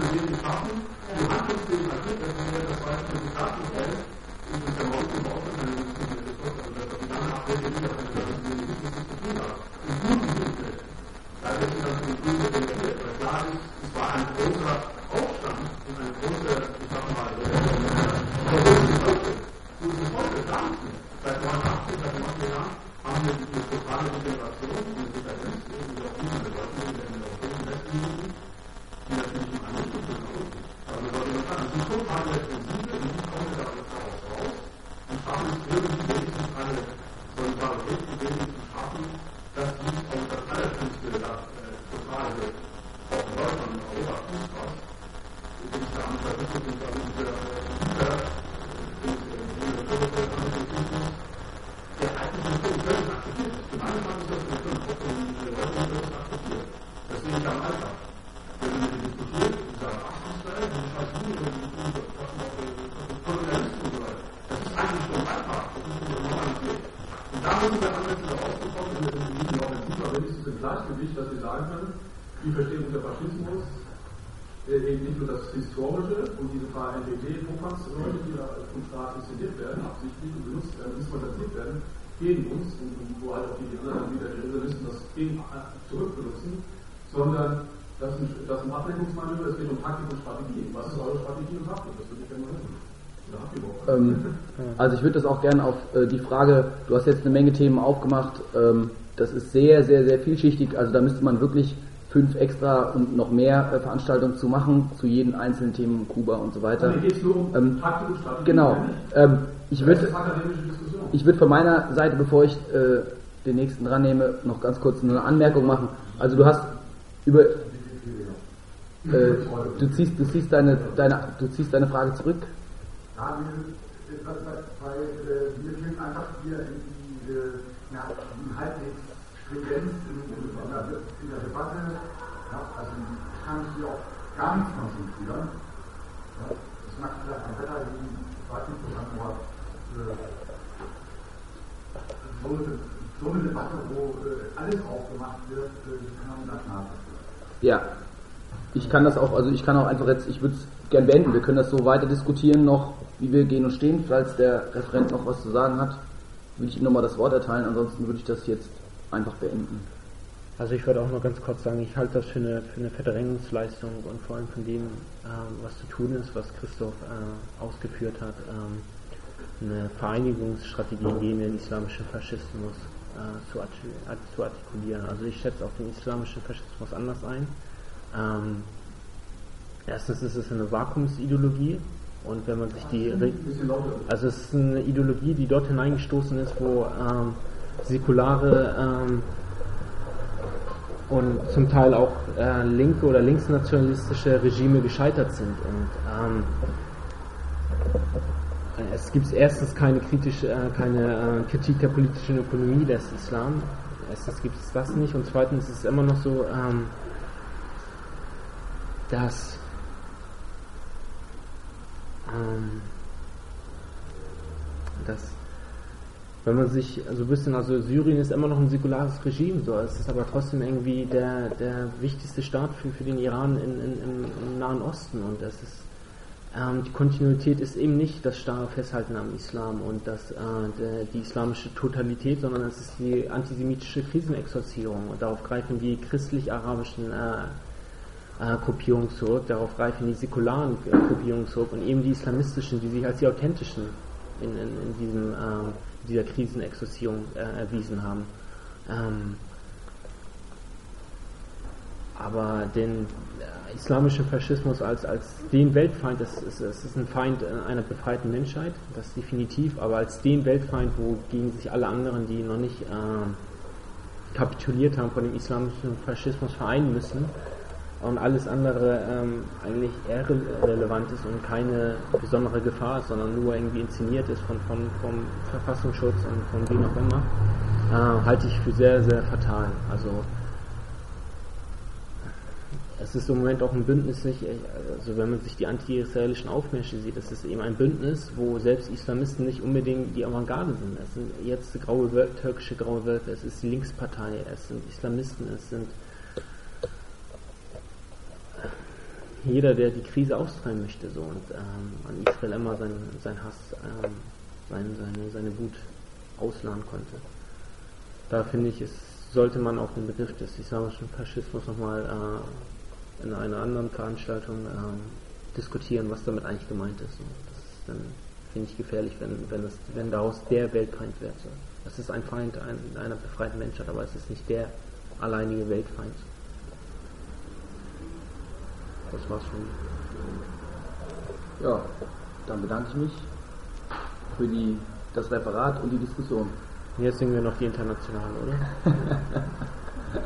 Historische und diese paar NPD-Vorfahrtsleute, die da vom Staat inszeniert werden, absichtlich und benutzt werden, instrumentalisiert werden, gegen uns und wo halt auch die anderen wieder die Reservisten das gegen zurückbenutzen, sondern das ist ein Ablenkungsmanöver, es geht um Taktik und Strategie. Was ist eure Strategie und Taktik? Das würde ich gerne mal wissen. Also ich würde das auch gerne auf die Frage, du hast jetzt eine Menge Themen aufgemacht, das ist sehr, sehr, sehr vielschichtig, also da müsste man wirklich 5 extra und noch mehr Veranstaltungen zu machen, zu jedem einzelnen Themen, Kuba und so weiter. Mir geht es nur um Taktik und Strategie. Genau. Ich würde von meiner Seite, bevor ich den nächsten dran nehme, noch ganz kurz eine Anmerkung machen. Also du hast über du ziehst deine Frage zurück. Ja, weil wir sind einfach hier in halbwegs Stringenz in der Debatte, ja, also ich kann mich hier auch gar nicht konzentrieren. Ja, das macht vielleicht am Wetter liegen, ich weiß nicht, aber so eine Debatte, wo alles aufgemacht wird, kann man das nachvollziehen. Ja, ich kann das auch, also ich kann auch einfach jetzt, ich würde es gern beenden, wir können das so weiter diskutieren noch, wie wir gehen und stehen, falls der Referent noch was zu sagen hat, würde ich ihm nochmal das Wort erteilen, ansonsten würde ich das jetzt einfach beenden. Also ich würde auch noch ganz kurz sagen, ich halte das für eine Verdrängungsleistung und vor allem von dem, was zu tun ist, was Christoph ausgeführt hat, eine Vereinigungsstrategie gegen den islamischen Faschismus zu artikulieren. Also ich schätze auch den islamischen Faschismus anders ein. Erstens ist es eine Vakuumsideologie und wenn man sich also es ist eine Ideologie, die dort hineingestoßen ist, wo säkulare und zum Teil auch linke oder linksnationalistische Regime gescheitert sind. Und es gibt erstens keine Kritik der politischen Ökonomie des Islam. Erstens gibt es das nicht und zweitens ist es immer noch so, dass Wenn man sich so ein bisschen, also Syrien ist immer noch ein säkulares Regime, so, es ist aber trotzdem irgendwie der wichtigste Staat für den Iran im Nahen Osten, und das ist, die Kontinuität ist eben nicht das starre Festhalten am Islam und die islamische Totalität, sondern es ist die antisemitische Krisenexorzierung, und darauf greifen die christlich-arabischen Gruppierungen zurück, darauf greifen die säkularen Gruppierungen zurück und eben die islamistischen, die sich als die authentischen in dieser Krisenexorzierung erwiesen haben. Aber den islamischen Faschismus als den Weltfeind, es ist ein Feind einer befreiten Menschheit, das definitiv, aber als den Weltfeind, wogegen sich alle anderen, die noch nicht kapituliert haben vor dem islamischen Faschismus, vereinen müssen, und alles andere eigentlich eher relevant ist und keine besondere Gefahr ist, sondern nur irgendwie inszeniert ist vom Verfassungsschutz und von wem auch immer, halte ich für sehr, sehr fatal. Also es ist im Moment auch ein Bündnis, also wenn man sich die anti-israelischen Aufmärsche sieht, es ist eben ein Bündnis, wo selbst Islamisten nicht unbedingt die Avantgarde sind. Es sind jetzt türkische graue Wölfe, es ist die Linkspartei, es sind Islamisten, es sind jeder, der die Krise austreiben möchte, so, und an Israel immer sein Hass, seine Wut ausladen konnte. Da finde ich, sollte man auch den Begriff des islamischen Faschismus nochmal in einer anderen Veranstaltung diskutieren, was damit eigentlich gemeint ist. Und das ist dann, finde ich, gefährlich, wenn daraus der Weltfeind wird. So. Das ist ein Feind einer befreiten Menschheit, aber es ist nicht der alleinige Weltfeind. Das war's schon. Ja, dann bedanke ich mich für das Referat und die Diskussion. Jetzt singen wir noch die Internationale, oder?